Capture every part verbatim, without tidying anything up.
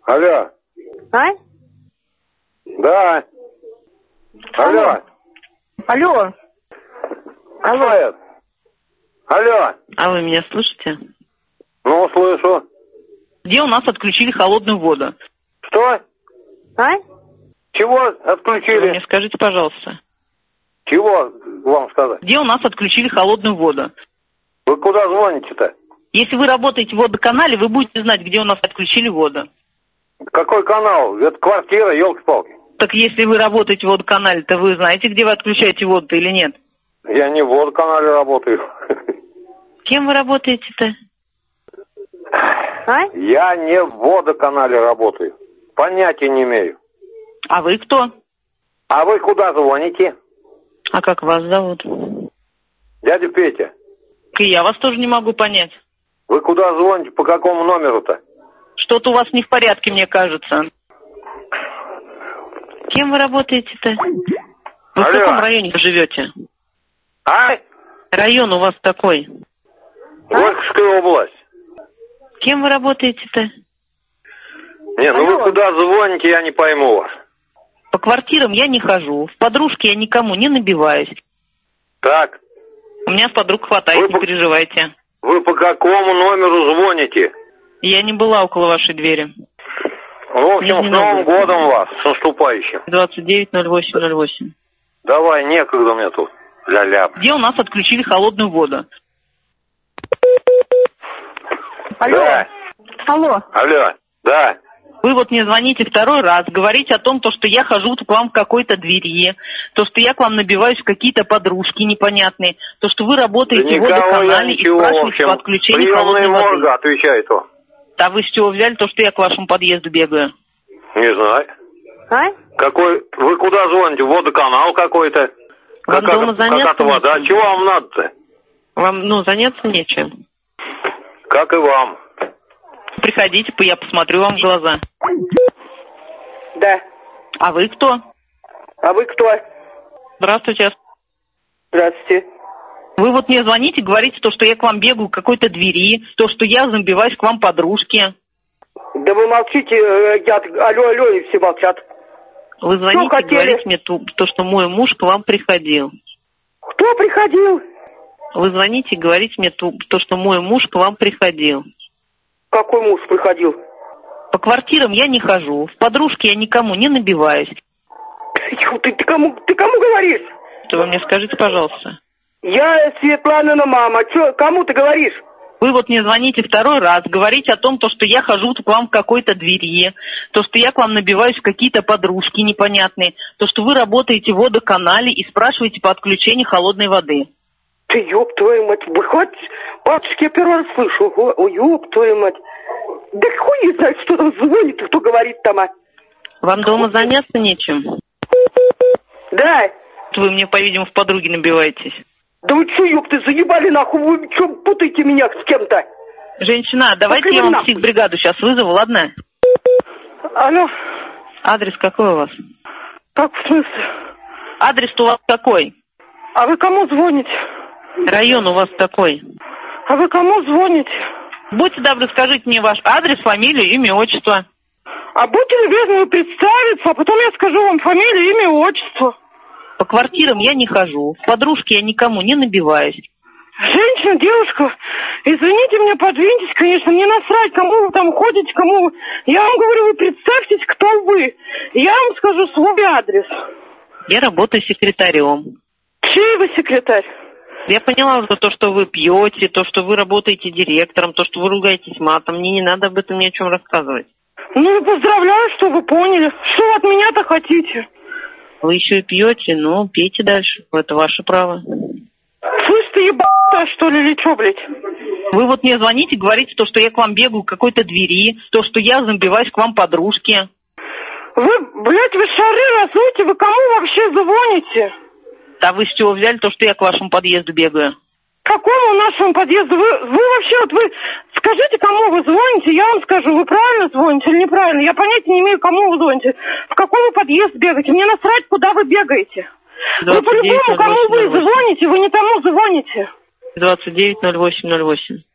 Алло. А? Да. Алло. Алло. Алло. Алло. А вы меня слышите? Ну, слышу. Где у нас отключили холодную воду? Что? А? Чего Вы отключили? мне скажите, пожалуйста. Чего вам сказать? Где у нас отключили холодную воду? Вы куда звоните-то? Если вы работаете в водоканале, вы будете знать, где у нас отключили воду. Какой канал? Это квартира, елки-палки. Так если вы работаете в водоканале, то вы знаете, где вы отключаете воду или нет? Я не в водоканале работаю. Кем вы работаете-то? А? Я не в водоканале работаю. Понятия не имею. А вы кто? А вы куда звоните? А как вас зовут? Дядя Петя. И я вас тоже не могу понять. Вы куда звоните? По какому номеру-то? Что-то у вас не в порядке, мне кажется. Кем вы работаете-то? Вы в Алло. каком районе живете? А? Район у вас какой? Горьковская область. Кем вы работаете-то? Не, ну Алло. вы куда звоните, я не пойму вас. По квартирам я не хожу, в подружки я никому не набиваюсь. Так, У меня подруг хватает, Вы не по- переживайте. вы по какому номеру звоните? Я не была около вашей двери. В общем, Нижний с Новым Новгород. годом вас, с наступающим. двадцать девять ноль восемь ноль восемь. Давай, некогда мне тут. Ля-ля. Где у нас отключили холодную воду? Алло. Да. Алло. Алло. Да. Вы вот мне звоните второй раз, говорите о том, то, что я хожу к вам в какой-то двери, то, что я к вам набиваюсь в какие-то подружки непонятные, то, что вы работаете Да в никого я водоканале и ничего, в спрашиваете общем. по отключению Приемная холодной воды. морга, отвечает он. А вы с чего взяли то, что я к вашему подъезду бегаю? Не знаю. А? Какой... Вы куда звоните? Водоканал какой-то? Вам Какая- дома заняться Какая-то вода. нечем? Чего вам надо-то? Вам, ну, заняться нечем. Как и вам. Приходите, я посмотрю вам в глаза. Да. А вы кто? А вы кто? Здравствуйте. Здравствуйте. Вы вот мне звоните, говорите то, что я к вам бегаю к какой-то двери, то, что я забиваюсь к вам подружке. Да вы молчите, э, я... Алло, алло, и все молчат. Вы звоните, хотели? говорите мне то, то, что мой муж к вам приходил. Кто приходил? Вы звоните, говорите мне то, то, что мой муж к вам приходил. Какой муж приходил? По квартирам я не хожу, в подружки я никому не набиваюсь. Тьфу, Ты, ты, кому, ты кому говоришь? Что вы мне скажите, пожалуйста. Я Светланина мама. Че, кому ты говоришь? Вы вот мне звоните второй раз, говорите о том, то, что я хожу к вам в какой-то двери, то, что я к вам набиваюсь в какие-то подружки непонятные, то, что вы работаете в водоканале и спрашиваете по отключению холодной воды. Ты, ёб твою мать, вы хоть... Батюшки, я первый раз слышу. О, о, ёб твою мать. Да хуй не знает, что там звонит и кто говорит там, а. Вам дома заняться нечем? Да. Вы мне, по-видимому, в подруги набиваетесь. Да вы чё, ёб ты, заебали нахуй, вы чё путаете меня с кем-то? Женщина, давайте Пошли я вы вам нахуй. психбригаду сейчас вызову, ладно? Алло, Адрес какой у вас? как в смысле? Адрес у вас какой? А вы кому звоните? Район у вас какой? А вы кому звоните? Будьте добры, скажите мне ваш адрес, фамилию, имя, отчество. А будьте любезны представиться, а потом я скажу вам фамилию, имя, отчество. По квартирам я не хожу, в подружки я никому не набиваюсь. Женщина, девушка, извините меня, подвиньтесь, конечно, мне насрать, кому вы там ходите, кому вы... Я вам говорю, вы представьтесь, кто вы. Я вам скажу свой адрес. Я работаю секретарем. Чей вы секретарь? Я поняла уже то, что вы пьете, то, что вы работаете директором, то, что вы ругаетесь матом. Мне не надо об этом ни о чем рассказывать. Ну и поздравляю, что вы поняли. Что вы от меня-то хотите? Вы еще и пьете, ну, пейте дальше. Это ваше право. Слышь, ты ебаная, что ли, или что, блядь? Вы вот мне звоните, говорите то, что я к вам бегаю к какой-то двери, то, что я забиваюсь к вам подружке. Вы, блядь, вы шары разуете, вы кому вообще звоните? А вы с чего взяли то, что я к вашему подъезду бегаю? Какому нашему подъезду? Вы, вы вообще, вот вы скажите, кому вы звоните, я вам скажу, вы правильно звоните или неправильно. Я понятия не имею, кому вы звоните. В какой вы подъезд бегаете? Мне насрать, куда вы бегаете. Вы по-любому, кому вы звоните, вы не тому звоните. двадцать девять ноль восемь ноль восемь.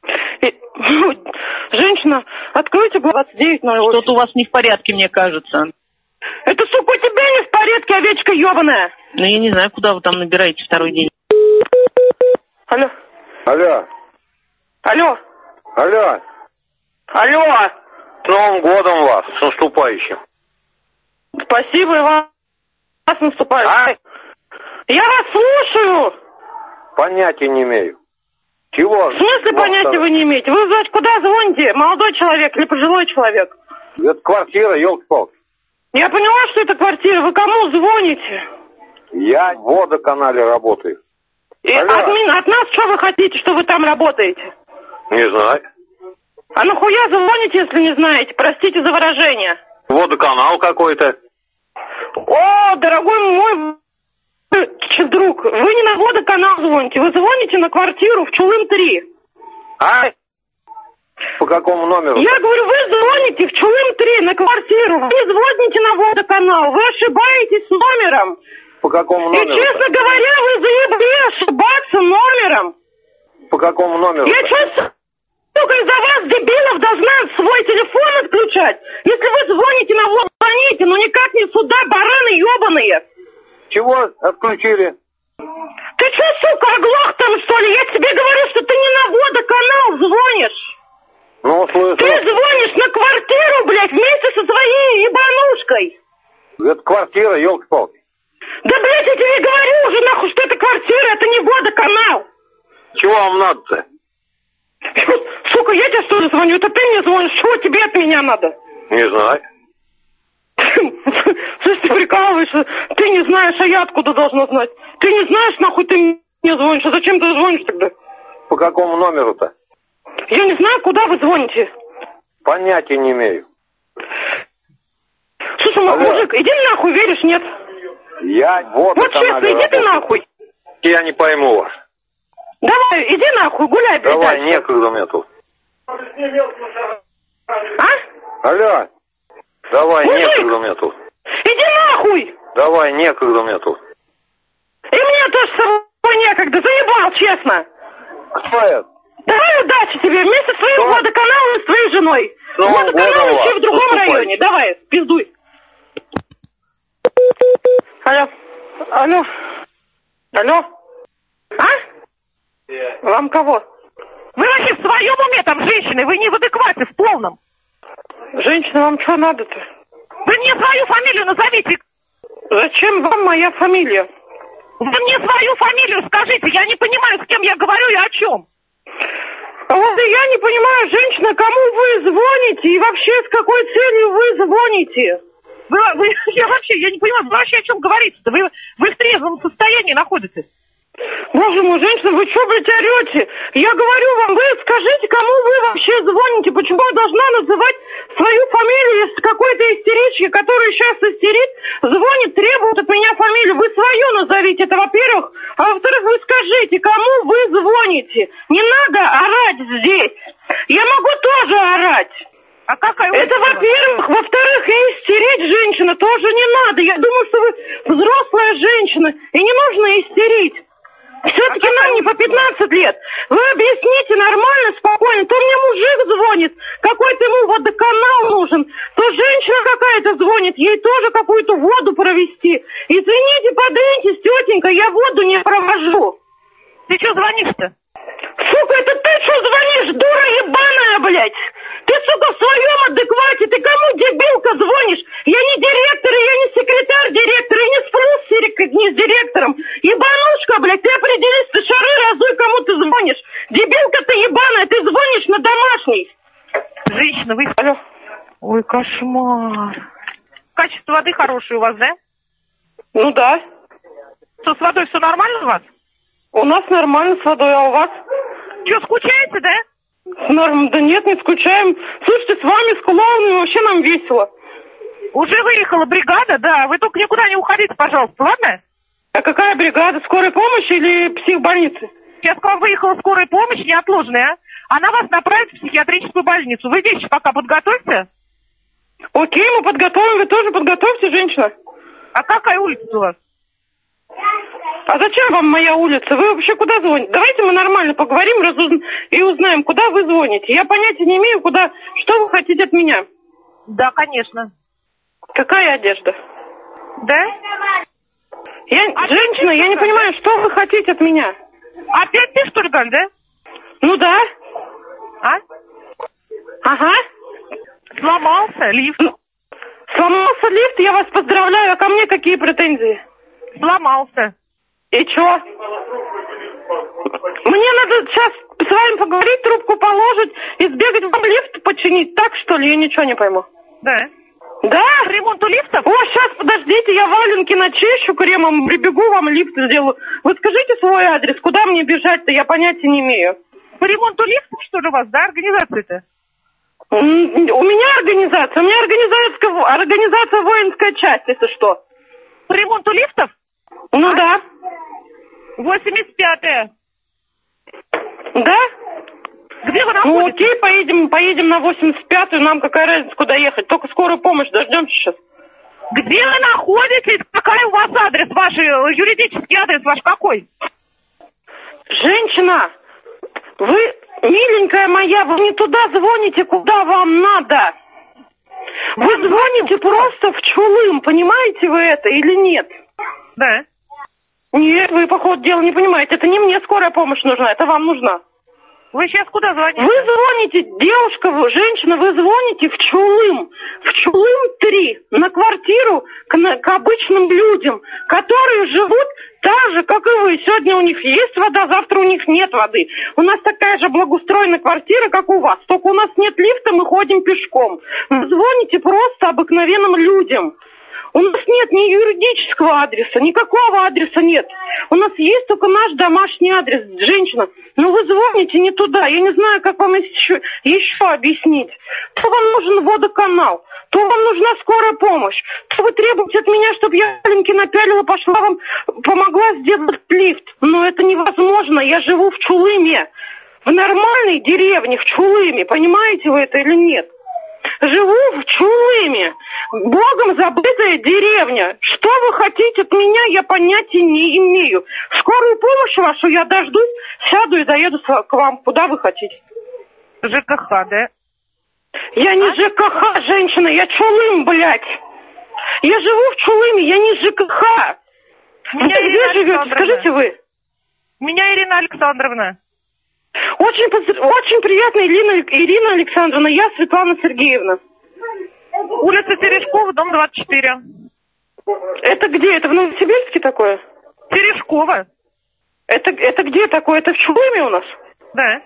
И, женщина, откройте двадцать девять ноль восемь. Что-то у вас не в порядке, мне кажется. Это, сука, у тебя не в порядке, овечка ебаная. Ну, я не знаю, куда вы там набираете второй день. Алло. Алло. Алло. Алло. Алло. С Новым годом вас, с наступающим. Спасибо, и вас с наступающим. А? Я вас слушаю. Понятия не имею. Чего? В смысле понятия вы не имеете? Вы, значит, куда звоните? Молодой человек или пожилой человек? Это квартира, елки-палки. Я поняла, что это квартира. Вы кому звоните? Я в водоканале работаю. И от, меня, от нас что вы хотите, что вы там работаете? Не знаю. А нахуя звоните, если не знаете? Простите за выражение. Водоканал какой-то. О, дорогой мой друг, вы не на водоканал звоните, вы звоните на квартиру в Чулым три. А? По какому номеру? Я говорю, вы звоните в Чулым три на квартиру, вы не звоните на водоканал, вы ошибаетесь с номером. По какому номеру? И, честно говоря, вы заебли ошибаться номером. По какому номеру? Я что, сука, из-за вас, дебилов, должна свой телефон отключать? Если вы звоните на воду, звоните, но никак не сюда, бараны ебаные. Чего отключили? Ты что, сука, оглох там, что ли? Я тебе говорю, что ты не на водоканал звонишь. Ну, слышал. Ты звонишь на квартиру, блядь, вместе со своей ебанушкой. Это квартира, елки-палки. Да, блядь, я тебе говорю уже, нахуй, что это квартира, это не водоканал. Чего вам надо-то? Сука, я тебе что ли звоню? Это ты мне звонишь? Чего тебе от меня надо? Не знаю. Слушай, ты прикалываешься? Ты не знаешь, а я откуда должна знать? Ты не знаешь, нахуй ты мне звонишь? А зачем ты звонишь тогда? По какому номеру-то? Я не знаю, куда вы звоните. Понятия не имею. Слушай, Алло. мужик, иди нахуй, веришь, нет? Я вот Вот честно, иди ты нахуй. Я не пойму вас. Давай, иди нахуй, гуляй, блядь. Давай, дальше. некогда мне тут. А? Алло. Давай, Мужик! некогда мне тут. Иди нахуй! Давай, некогда мне тут. И мне тоже с тобой некогда, заебал, честно. Кто это? Давай удачи тебе, вместе с твоим Что? водоканалом и с твоей женой. Ну, Водоканал годом еще в другом вас, районе, давай, пиздуй. Алло. Алло. Алло. А? Вам кого? Вы вообще в своем уме там, женщины? Вы не в адеквате, в полном. Женщина, вам что надо-то? Вы мне свою фамилию назовите. Зачем вам моя фамилия? Вы мне свою фамилию скажите. Я не понимаю, с кем я говорю и о чем. А вот и я не понимаю, женщина, кому вы звоните и вообще с какой целью вы звоните? Вы, вы, я вообще, я не понимаю, вы вообще о чем говорите-то? Вы, вы в трезвом состоянии находитесь. Боже мой, женщина, вы что, блядь, орете? Я говорю вам, вы скажите, кому вы вообще звоните? Почему я должна называть свою фамилию, если какой-то истерички, который сейчас истерит, звонит, требует от меня фамилию? Вы свою назовите, это во-первых. А во-вторых, вы скажите, кому вы звоните? Не надо орать здесь. Я могу тоже орать. А какая Это, во-первых. Во-вторых, и истерить женщина тоже не надо. Я думаю, что вы взрослая женщина, и не нужно истерить. Все-таки а нам не по пятнадцать лет. Вы объясните нормально, спокойно. То мне мужик звонит, какой-то ему водоканал нужен, то женщина какая-то звонит, ей тоже какую-то воду провести. Извините, подвиньтесь, тетенька, я воду не провожу. Ты что звонишь-то? Сука, это ты что звонишь, дура ебаная, блядь? Ты, сука, в своем адеквате, ты кому, дебилка, звонишь? Я не директор, я не секретарь директора, я не сплю с, дирек- не с директором. Ебанушка, блядь, ты определись, ты шары разуй, кому ты звонишь. Дебилка ты ебаная, ты звонишь на домашний. Женщина, вы... Алло. Ой, кошмар. Качество воды хорошее у вас, да? Ну да. Что, с водой все нормально у вас? У нас нормально с водой, а у вас? Что, скучаете, да? Норм, да нет, не скучаем. Слушайте, с вами, с клоунами, вообще нам весело. Уже выехала бригада, да. Вы только никуда не уходите, пожалуйста, ладно? А какая бригада? Скорой помощи или психбольницы? Сейчас к вам выехала скорая помощь неотложная. Она вас направит в психиатрическую больницу. Вы вещи пока подготовьте. Окей, мы подготовим. Вы тоже подготовьте, женщина. А какая улица у вас? А зачем вам моя улица? Вы вообще куда звоните? Давайте мы нормально поговорим разуз... и узнаем, куда вы звоните. Я понятия не имею, куда... Что вы хотите от меня? Да, конечно. Какая одежда? Да? Я... А Женщина, я не понимаю, что вы хотите от меня? Опять ты, что ли, Галь, да? Ну да. А? Ага. Сломался лифт. Ну, сломался лифт, я вас поздравляю. А ко мне какие претензии? Сломался. И чё? Мне надо сейчас с вами поговорить, трубку положить и сбегать вам лифт починить. Так, что ли? Я ничего не пойму. Да. Да? По ремонту лифтов? О, сейчас, подождите, я валенки начищу кремом, прибегу, вам лифт сделаю. Вы скажите свой адрес, куда мне бежать-то, я понятия не имею. По ремонту лифтов, что ли, у вас, да, организация-то? У меня организация, у меня организация, организация воинская часть, если что. По ремонту лифтов? Ну а? Да. восемьдесят пятая. Да? Где вы Ну находитесь? окей, поедем, поедем на восемьдесят пятую, нам какая разница, куда ехать. Только скорую помощь дождемся сейчас. Где вы находитесь? Какой у вас адрес ваш, юридический адрес ваш какой? Женщина, вы, миленькая моя, вы не туда звоните, куда вам надо. Вы Вам звоните просто в Чулым, понимаете вы это или нет? Да. Нет, вы, по ходу дела, не понимаете. Это не мне скорая помощь нужна, это вам нужна. Вы сейчас куда звоните? Вы звоните, девушка, вы, женщина, вы звоните в Чулым. В Чулым три, на квартиру к, на, к обычным людям, которые живут так же, как и вы. Сегодня у них есть вода, завтра у них нет воды. У нас такая же благоустроенная квартира, как у вас. Только у нас нет лифта, мы ходим пешком. Вы звоните просто обыкновенным людям. У нас нет ни юридического адреса, никакого адреса нет. У нас есть только наш домашний адрес, женщина. Но вы звоните не туда. Я не знаю, как вам еще, еще объяснить. То вам нужен водоканал, то вам нужна скорая помощь, то вы требуете от меня, чтобы я валенки напялила, пошла вам, помогла сделать лифт. Но это невозможно. Я живу в Чулыме. В нормальной деревне, в Чулыме. Понимаете вы это или нет? Живу в Чулыме, богом забытая деревня. Что вы хотите от меня, я понятия не имею. Скорую помощь вашу я дождусь, сяду и доеду к вам, куда вы хотите. ЖКХ, да? Я не ЖКХ, женщина, я Чулым, блядь. Я живу в Чулыме, я не ЖКХ. Вы где живете, скажите вы? Меня Ирина Александровна. Очень, очень приятно, Ирина, Ирина Александровна. Я Светлана Сергеевна. Улица Терешкова, дом двадцать четыре. Это где? Это в Новосибирске такое? Терешкова. Это, это где такое? Это в Чулыме у нас? Да.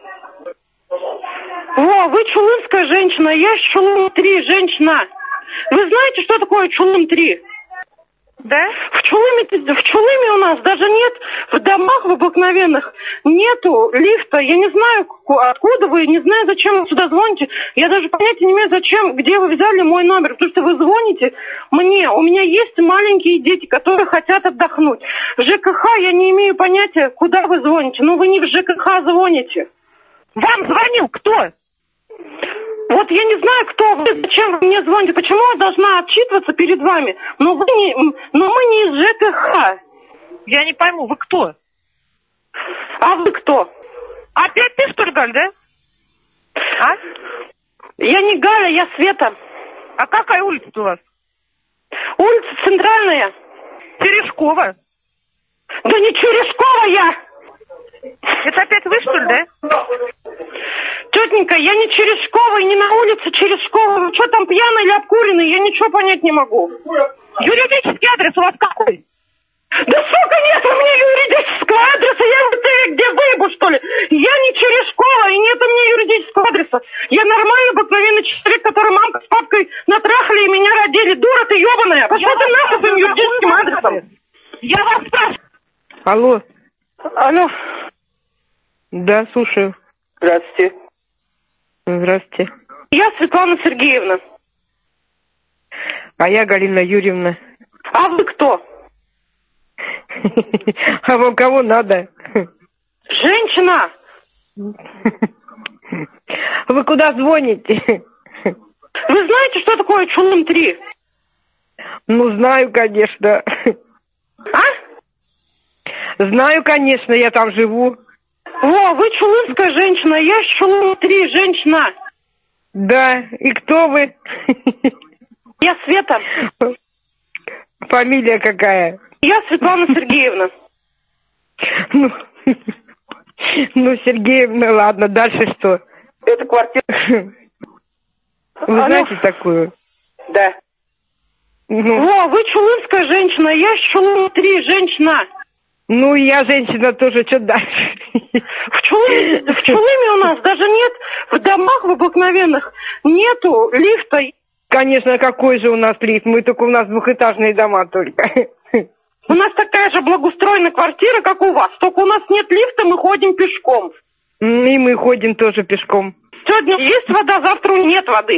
Во, вы чулымская женщина, я из Чулым три, женщина. Вы знаете, что такое Чулым три? Да? В Чулыме, в Чулыме у нас даже нет, в домах в обыкновенных нету лифта. Я не знаю, откуда вы, не знаю, зачем вы сюда звоните. Я даже понятия не имею, зачем, где вы взяли мой номер. Потому что вы звоните мне. У меня есть маленькие дети, которые хотят отдохнуть. В ЖКХ я не имею понятия, куда вы звоните. Но вы не в ЖКХ звоните. Вам звонил кто? Вот я не знаю, кто вы, зачем вы мне звоните, почему я должна отчитываться перед вами, но вы не, но мы не из ЖКХ. Я не пойму, вы кто? А вы кто? Опять ты, что ли, Галь, да? А? Я не Галя, я Света. А какая улица у вас? Улица Центральная. Терешкова. Да не Черешкова я. Это опять вы, что ли, да? Тетенька, я не Черешкова и не на улице Черешкова. Вы что там, пьяный или обкуренный? Я ничего понять не могу. Юридический адрес у вас какой? Да сука, нет у меня юридического адреса. Я вот ты где выебу, что ли? Я не Черешкова и нет у меня юридического адреса. Я нормальный, обыкновенный человек, который мамка с папкой натрахали и меня родили. Дура ты ебаная. Пошла ты нахуй своим юридическим адресом. Я вас спрашиваю. Алло. Алло. Да, слушаю. Здравствуйте. Здравствуйте. Я Светлана Сергеевна. А я Галина Юрьевна. А вы кто? А вам кого надо? Женщина. Вы куда звоните? Вы знаете, что такое Чулым три? Ну, знаю, конечно. А? Знаю, конечно, я там живу. О, вы чулымская женщина, я с Чулым-три, женщина. Да, и кто вы? Я Света. Фамилия какая? Я Светлана Сергеевна. Ну, ну, Сергеевна, ладно, дальше что? Это квартира. Вы Алло. знаете такую? Да. Ну, О, вы чулымская женщина, я с Чулым-три, женщина. ну, я женщина тоже, что дальше? В Чулыме, в Чулыме у нас даже нет, в домах в обыкновенных нету лифта. Конечно, какой же у нас лифт? Мы только, у нас двухэтажные дома только. У нас такая же благоустроенная квартира, как у вас. Только у нас нет лифта, мы ходим пешком. И мы ходим тоже пешком. Сегодня есть вода, завтра нет воды.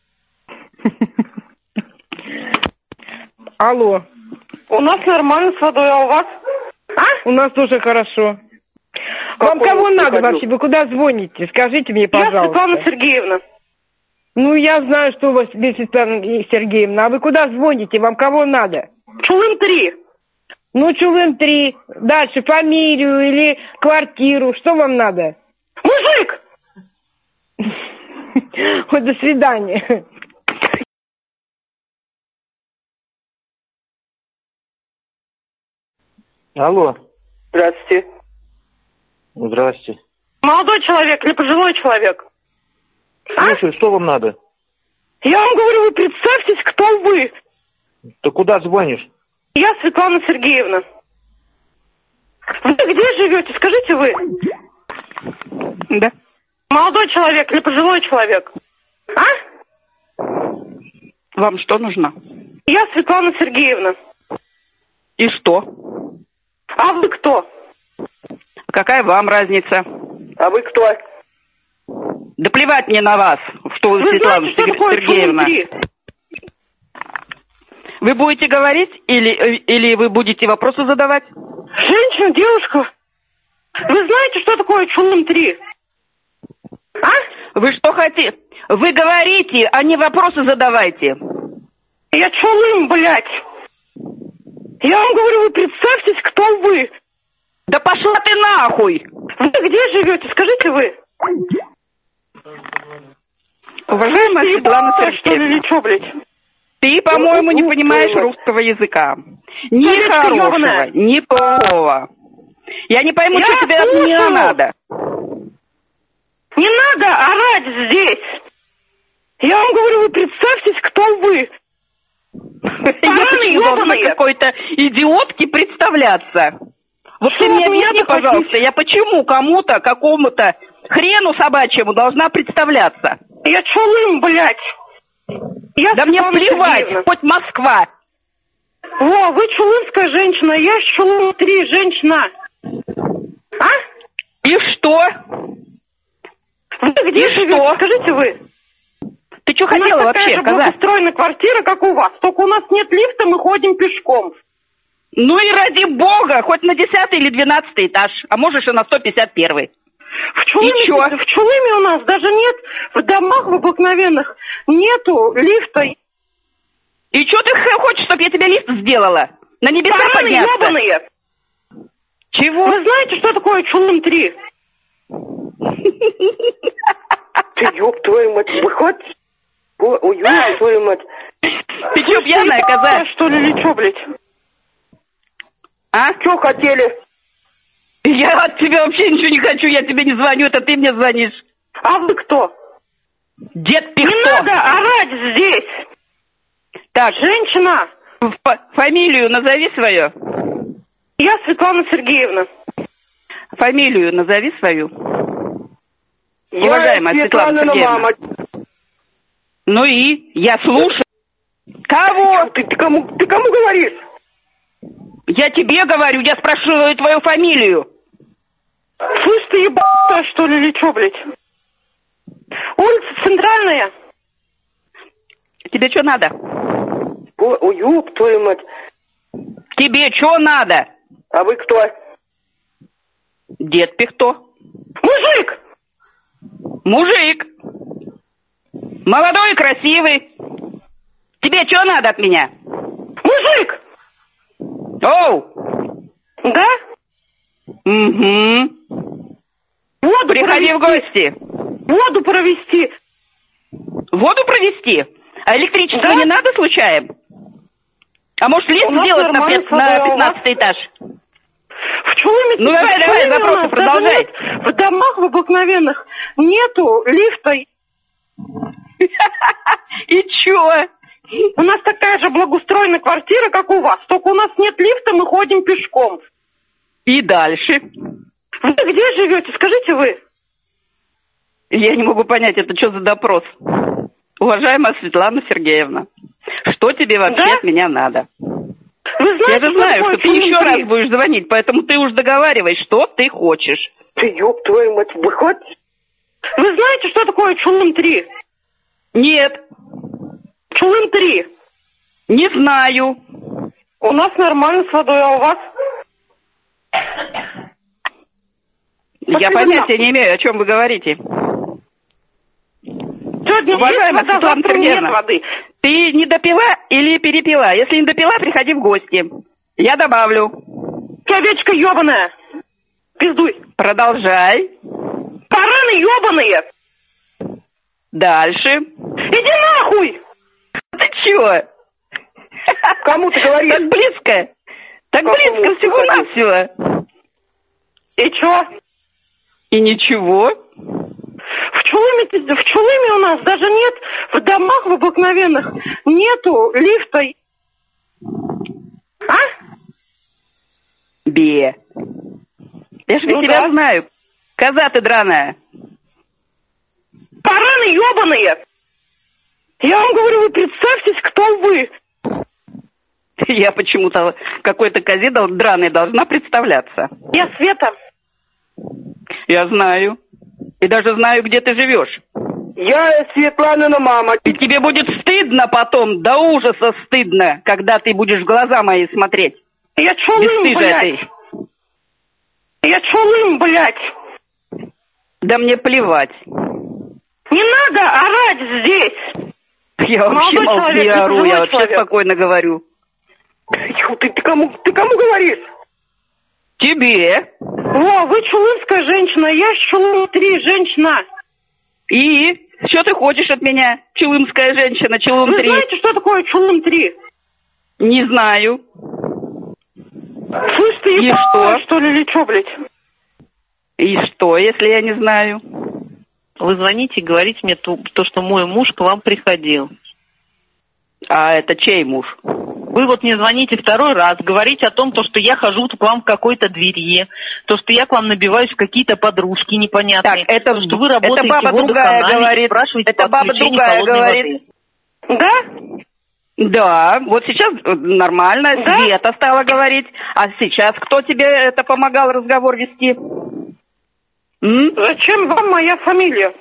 Алло. У нас нормально с водой, а у вас? А? У нас тоже хорошо. Вам Какой кого я надо приходил? вообще? Вы куда звоните? Скажите мне, Я пожалуйста. Светлана Сергеевна. Ну, я знаю, что у вас Светлана Сергеевна. А вы куда звоните? Вам кого надо? Чулым-три. Ну, Чулым-три. Дальше фамилию или квартиру. Что вам надо? Мужик! Вот, до свидания. Алло. Здравствуйте. Здрасте. Молодой человек или пожилой человек? Слушай, что вам надо? Я вам говорю, вы представьтесь, кто вы. Ты куда звонишь? Я Светлана Сергеевна. Вы где живете? Скажите вы. Да. Молодой человек или пожилой человек? А? Вам что нужно? Я Светлана Сергеевна. И что? А вы кто? Какая вам разница? А вы кто? Да плевать мне на вас, что вы, Вы Светлана знаете, что такое Сергеевна. Чулым-три? Вы будете говорить или, или вы будете вопросы задавать? Женщина, девушка. Вы знаете, что такое Чулым-три? А? Вы что хотите? Вы говорите, а не вопросы задавайте. Я Чулым, блядь. Я вам говорю, вы представьтесь, кто вы. Да пошла ты нахуй! Вы где живете? Скажите вы. Уважаемая Ты Светлана ебаная, что ли, Сергеевна, или что, блядь? ты, по-моему, не Ну, понимаешь ну, русского языка. Ни Девочка хорошего, ёбаная. ни плохого. Я не пойму, Я что тебе от слушаю. меня надо. Не надо орать здесь. Я вам говорю, вы представьтесь, кто вы. Я почему должна ёбаные. какой-то идиотке представляться? Вот Что ты вы мне от меня объясни, хотите? пожалуйста, я почему кому-то, какому-то хрену собачьему должна представляться? Я Чулым, блядь. Я Да мне Светлана плевать, Сергеевна. хоть Москва. О, вы чулымская женщина, я с Чулым-три, женщина. А? И что? Вы где И живете? что? Скажите вы. Ты что У нас хотела такая вообще же сказать? благоустроенная квартира, как у вас. Только у нас нет лифта, мы ходим пешком. Ну и ради бога, хоть на десятый или двенадцатый этаж, а можешь и на сто пятьдесят первый. В Чулыме, И чё? в Чулыме у нас даже нет, в домах в обыкновенных нету лифта. И что ты х- хочешь, чтобы я тебе лифт сделала? На небеса Бараны подняться? ёбаные. Чего? Вы знаете, что такое Чулым-три? Ты ёб твою мать, выходь. Ой, ёб твою мать. Ты что, пьяная коза? Что ли, или чё, блядь? А? Чё хотели? Я от тебя вообще ничего не хочу, я тебе не звоню, это ты мне звонишь. А вы кто? Дед Не Пихто. надо орать здесь. Так, Женщина. ф- фамилию назови свою. Я Светлана Сергеевна. Фамилию назови свою. Уважаемая Светлана Сергеевна. Ну и? Я слушаю. Кого? Ты, ты, кому, ты кому говоришь? Я тебе говорю, я спрашиваю твою фамилию. Слышь, ты ебаная, что ли, или чё, блядь? Улица Центральная. Тебе что надо? Ой, ой, ёб твою мать. Тебе что надо? А вы кто? Дед Пихто. Мужик! Мужик. Молодой и красивый. Тебе что надо от меня? Мужик! Оу! Да? Угу. Воду Приходи провести. в гости. Воду провести. Воду провести? А электричество Да. не надо случайно? А может лифт У нас сделать на, нормально пят- на вода, у пятнадцатый этаж? В Чулыме... Ну, давай, в давай, Чулыме у вопросы нас продолжай. даже нет, в домах в обыкновенных нету лифта. И чё? У нас такая же благоустроенная квартира, как у вас. Только у нас нет лифта, мы ходим пешком. И дальше? Вы где живете? Скажите вы. Я не могу понять, это что за допрос? Уважаемая Светлана Сергеевна, что тебе вообще Да? от меня надо? Вы знаете, Я же знаю, такое что ты еще Чулым-три? раз будешь звонить, поэтому ты уж договаривай, что ты хочешь. Ты, ёб твою мать, выходь. Вы знаете, что такое Чулым-три? Нет, Чулым-три. не знаю. У нас нормально с водой, а у вас? Я Пошли понятия нахуй. не имею, о чем вы говорите. Сегодня Уважаемая есть вода, Светлана завтра нет Сергеевна, воды. ты не допила или перепила? Если не допила, приходи в гости. Я добавлю. Ты овечка ёбаная. Пиздуй. Продолжай. Бараны ёбаные. Дальше. Иди нахуй. Ты чего? Кому ты говоришь? Так близко. Так Какому близко ты всего-навсего. И чё? И ничего. В Чулыме, в Чулыме у нас даже нет, в домах в обыкновенных нету лифта. А? Бе. Я ж Ну тебя да. знаю. Коза ты драная. Бараны ёбаные. Я вам говорю, вы представьтесь, кто вы. Я почему-то какой-то козе дол- драной должна представляться. Я Света. Я знаю. И даже знаю, где ты живешь. Я Светланина мама. И тебе будет стыдно потом, до ужаса стыдно, когда ты будешь в глаза мои смотреть. Я Чулым, Бесстыжая блядь. ты. Я Чулым, блядь. Да мне плевать. Не надо орать здесь. Я вообще Молодой молчу, человек, не ты ору, пожилой я вообще человек. спокойно говорю. Тьфу, Ты, ты, кому, ты кому говоришь? Тебе. О, вы чулымская женщина, я Чулым-три женщина. И? Что ты хочешь от меня, чулымская женщина, Вы Чулым-три? знаете, что такое Чулым-три? Не знаю. Слышь, ты И ебаная, что? что ли, или что, блядь? И что, если я не знаю? Вы звоните и говорите мне то, то, что мой муж к вам приходил. А это чей муж? Вы вот мне звоните второй раз, говорите о том, то, что я хожу к вам в какой-то двери, то, что я к вам набиваюсь в какие-то подружки непонятные, Так, это- то, что вы это работаете баба в другая водоканале и говорит. спрашиваете Это по баба отключению другая холодной говорит. воды. Да? Да, вот сейчас э, нормально, Да? Света стала говорить. А сейчас кто тебе это помогал разговор вести? М? Зачем вам моя фамилия?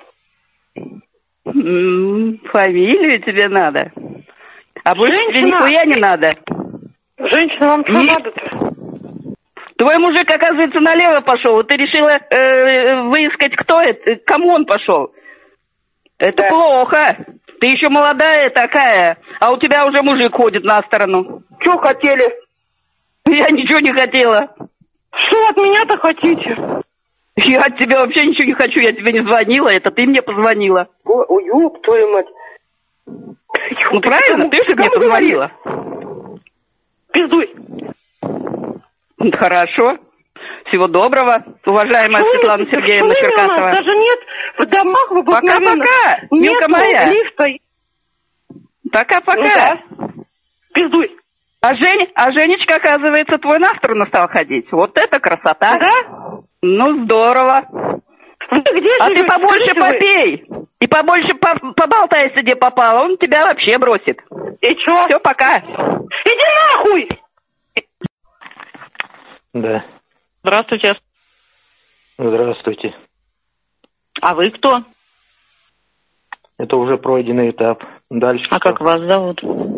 М, Фамилию тебе надо? А больше тебе Женщина. нихуя не надо? Женщина, вам что Нет. надо-то? Твой мужик, оказывается, налево пошел, и ты решила э, выискать, кто это, к кому он пошел. Это Да. плохо. Ты еще молодая такая, а у тебя уже мужик ходит на сторону. Что хотели? Я ничего не хотела. Что вы от меня-то хотите? Я от тебя вообще ничего не хочу, я тебе не звонила, это ты мне позвонила. Ой, ой, ёб твою мать. Ну правильно, ты же мне позвонила. Пиздуй. Хорошо. Всего доброго, уважаемая Чулым- Светлана Сергеевна в Чулыме у нас Черкасова. даже нет в домах в обыкновенных Пока-пока, милка нету моя. лифта. Пока-пока. Ну да. Пиздуй. А, Жень, а Женечка, оказывается, твой на сторону стал ходить. Вот это красота. Да? Ну, здорово. Вы где А живете? ты побольше Скажите вы. попей. И побольше по- поболтай, где попало. Он тебя вообще бросит. И чё? Все, пока. Иди нахуй! Да. Здравствуйте. Здравствуйте. А вы кто? Это уже пройденный этап. Дальше. А что? как вас зовут?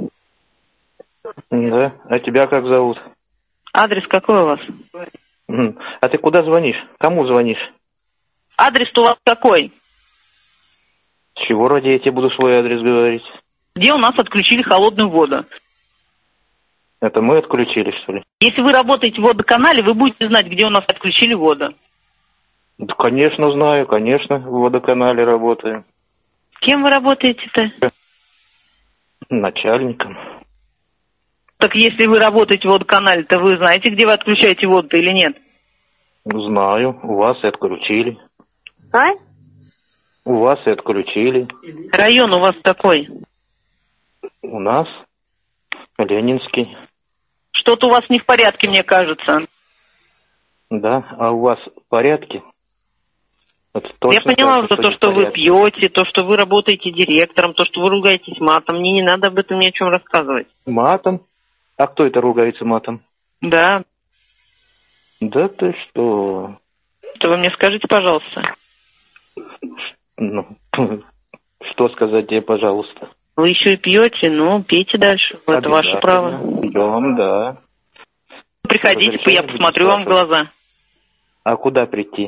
Да. А тебя как зовут? Адрес какой у вас? М. А ты куда звонишь? Кому звонишь? Адрес-то у вас какой? С чего ради я тебе буду свой адрес говорить? Где у нас отключили холодную воду? Это мы отключили, что ли? Если вы работаете в водоканале, вы будете знать, где у нас отключили воду. Да, конечно, знаю, конечно, в водоканале работаю. Кем вы работаете-то? Начальником. Так если вы работаете в водоканале, то вы знаете, где вы отключаете воду или нет? Знаю, у вас и отключили. А? У вас и отключили. Район у вас какой? У нас Ленинский. Что-то у вас не в порядке, мне кажется. Да, а у вас в порядке? Это Я поняла уже кажется, то, не в что вы порядке. пьете, то, что вы работаете директором, то, что вы ругаетесь матом. Мне не надо об этом ни о чем рассказывать. Матом? А кто это ругается матом? Да. Да ты что? То вы мне скажите, пожалуйста. Ну, что сказать тебе, пожалуйста? Вы еще и пьете, ну, пейте дальше. Это ваше право. Пьем, да. Приходите, я посмотрю вам в глаза. А куда прийти?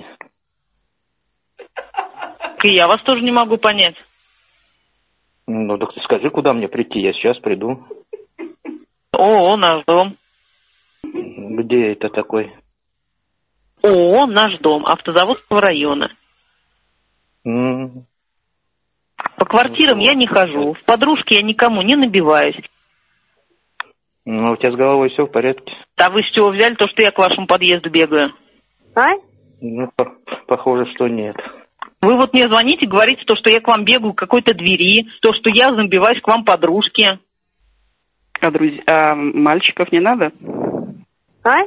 И я вас тоже не могу понять. Ну, так ты скажи, куда мне прийти, я сейчас приду. ООО «Наш дом». Где это такой? ООО «Наш дом», Автозаводского района. М. По квартирам я не хожу, в подружки я никому не набиваюсь. Ну, у тебя с головой все в порядке? А вы с чего взяли то, что я к вашему подъезду бегаю? А? Ну, по- похоже, что нет. Вы вот мне звоните, говорите то, что я к вам бегаю к какой-то двери, то, что я набиваюсь к вам подружке. А, друзья, а мальчиков не надо? А?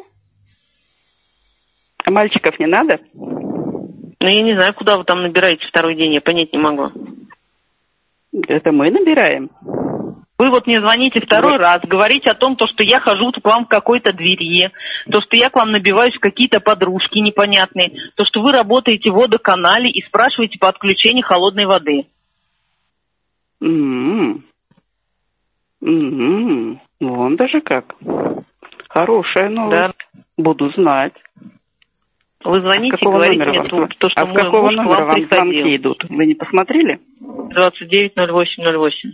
А мальчиков не надо? Ну, я не знаю, куда вы там набираете второй день, я понять не могу. Это мы набираем. Вы вот мне звоните второй Вот. раз, говорите о том, то, что я хожу к вам в какой-то двери, то, что я к вам набиваюсь в какие-то подружки непонятные, то, что вы работаете в водоканале и спрашиваете по отключению холодной воды. М-м. М-м. Вон даже как. Хорошая новость. Да. Буду знать. Вы звоните А с и какого говорите номера мне вам то, звон- то, что а с мой какого муж к номера вам вам звонки приходил. идут? Вы не посмотрели? двадцать девять ноль восемь ноль восемь.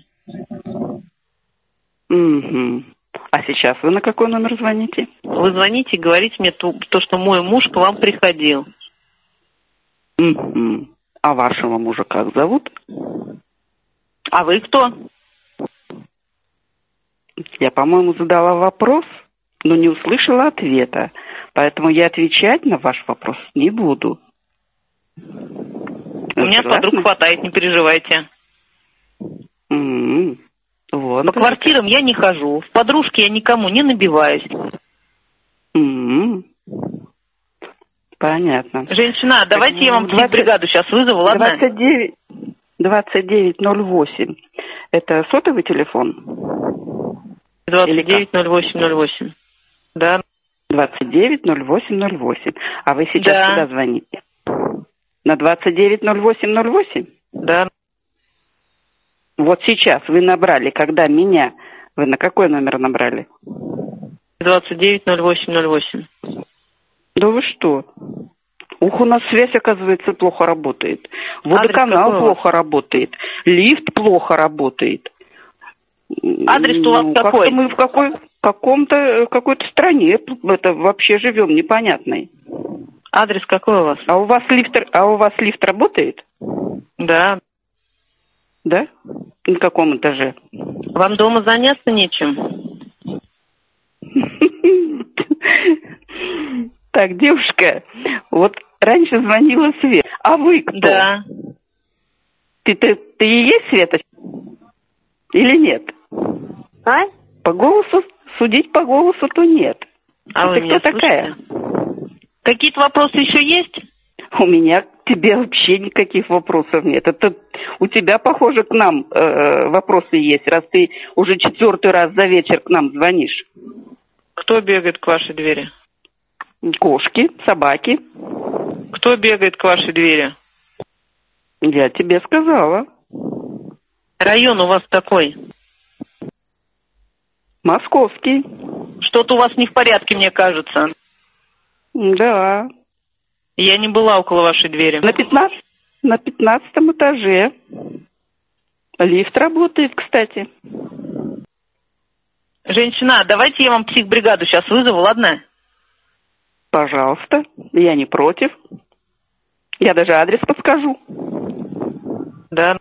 Угу. А сейчас вы на какой номер звоните? Вы звоните и говорите мне то, то, что мой муж к вам приходил. Угу. А вашего мужа как зовут? А вы кто? Я, по-моему, задала вопрос, но не услышала ответа. Поэтому я отвечать на ваш вопрос не буду. У меня подруг хватает, не переживайте. М-м. Вот. По квартирам я не хожу, в подружки я никому не набиваюсь. М-м. Понятно. Женщина, давайте я вам двадцать бригаду сейчас вызову, ладно? двадцать девять двадцать девять ноль восемь. Это сотовый телефон? двадцать девять ноль восемь ноль восемь. Да. двадцать девять ноль восемь ноль восемь. А вы сейчас Да. куда звоните? На двадцать девять ноль восемь ноль восемь? Да. Вот сейчас вы набрали, когда меня, вы на какой номер набрали? двадцать девять ноль восемь ноль восемь. Да вы что? Ух, у нас связь, оказывается, плохо работает. Водоканал какой у вас? плохо работает. Лифт плохо работает. Адрес у вас Ну, какой? как-то мы в какой, каком-то, какой-то стране это вообще живем непонятной. Адрес какой у вас? А у вас лифт, а у вас лифт работает? Да. Да? На каком этаже? Вам дома заняться нечем? Так, девушка, вот раньше звонила Света. А вы кто? Да. Ты, ты, ты и есть Света? Или нет? А? По голосу, судить по голосу, то нет. А вы Ты меня кто такая? слышите? Какие-то вопросы еще есть? У меня к тебе вообще никаких вопросов нет. Это у тебя, похоже, к нам э, вопросы есть, раз ты уже четвертый раз за вечер к нам звонишь. Кто бегает к вашей двери? Кошки, собаки. Кто бегает к вашей двери? Я тебе сказала. Район у вас такой? Московский. Что-то у вас не в порядке, мне кажется. Да. Я не была около вашей двери. На пятнадцатом, на пятнадцатом этаже. Лифт работает, кстати. Женщина, давайте я вам психбригаду сейчас вызову, ладно? Пожалуйста, я не против. Я даже адрес подскажу. Да.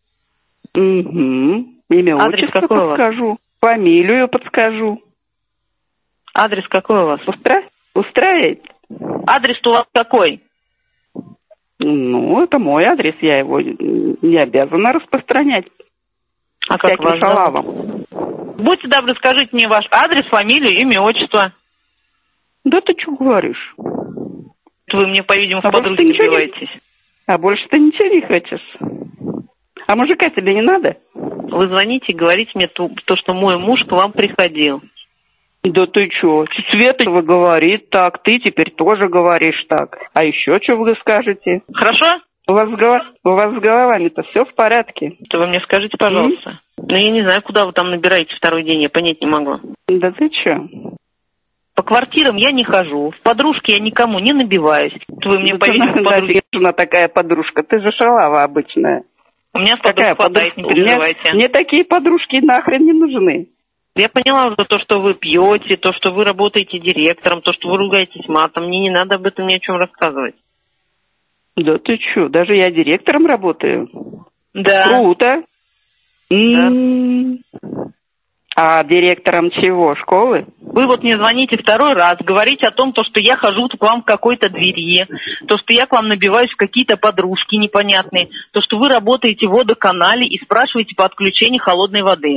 Угу. Имя, Адрес отчество какой у вас? подскажу. Фамилию подскажу. Адрес какой у вас? Устра... Устраивает? Адрес у вас какой? Ну, это мой адрес, я его не обязана распространять. А как всяким вас шалавам. Будьте добры, скажите мне ваш адрес, фамилию, имя, отчество. Да ты что говоришь? Вы мне, по-видимому, в А больше подруге ты ничего не- добиваетесь. А больше ты ничего не хочешь? А мужика тебе не надо? Вы звоните и говорите мне то, то, что мой муж к вам приходил. Да ты чё? Света говорит так, ты теперь тоже говоришь так. А еще что вы скажете? Хорошо? У вас, с голов... У вас с головами-то все в порядке? То вы мне скажите, пожалуйста. Ну, я не знаю, куда вы там набираете второй день, я понять не могу. Да ты чё? По квартирам я не хожу, в подружки я никому не набиваюсь. Вы мне, Да по-видимому, ты, подруги... жена такая подружка, ты же шалава обычная. У меня Какая подруг хватает, не подружка? У меня- переживайте. Мне такие подружки нахрен не нужны. Я поняла уже то, что вы пьете, то, что вы работаете директором, то, что вы ругаетесь матом. Мне не надо об этом ни о чем рассказывать. Да ты чё, даже я директором работаю. Да. Круто. М. А директором чего? Школы? Вы вот мне звоните второй раз, говорите о том, то, что я хожу к вам в какой-то двери, то, что я к вам набиваюсь в какие-то подружки непонятные, то, что вы работаете в водоканале и спрашиваете по отключению холодной воды.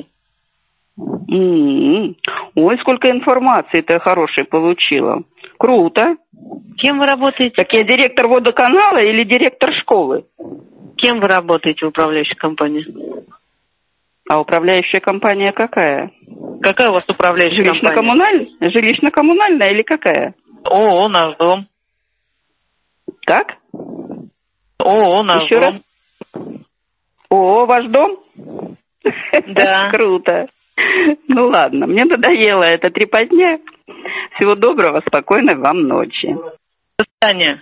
М-м. Ой, сколько информации ты хорошей получила. Круто. Кем вы работаете? Так я директор водоканала или директор школы? Кем вы работаете в управляющей компании? А управляющая компания какая? Какая у вас управляющая компания? Жилищно-коммунальная? Жилищно-коммунальная или какая? ООО «Наш дом». Как? ООО «Наш Еще дом». раз? О, ваш дом? Да. Круто. Ну ладно, мне надоело эта трепотня. Всего доброго, спокойной вам ночи. До свидания.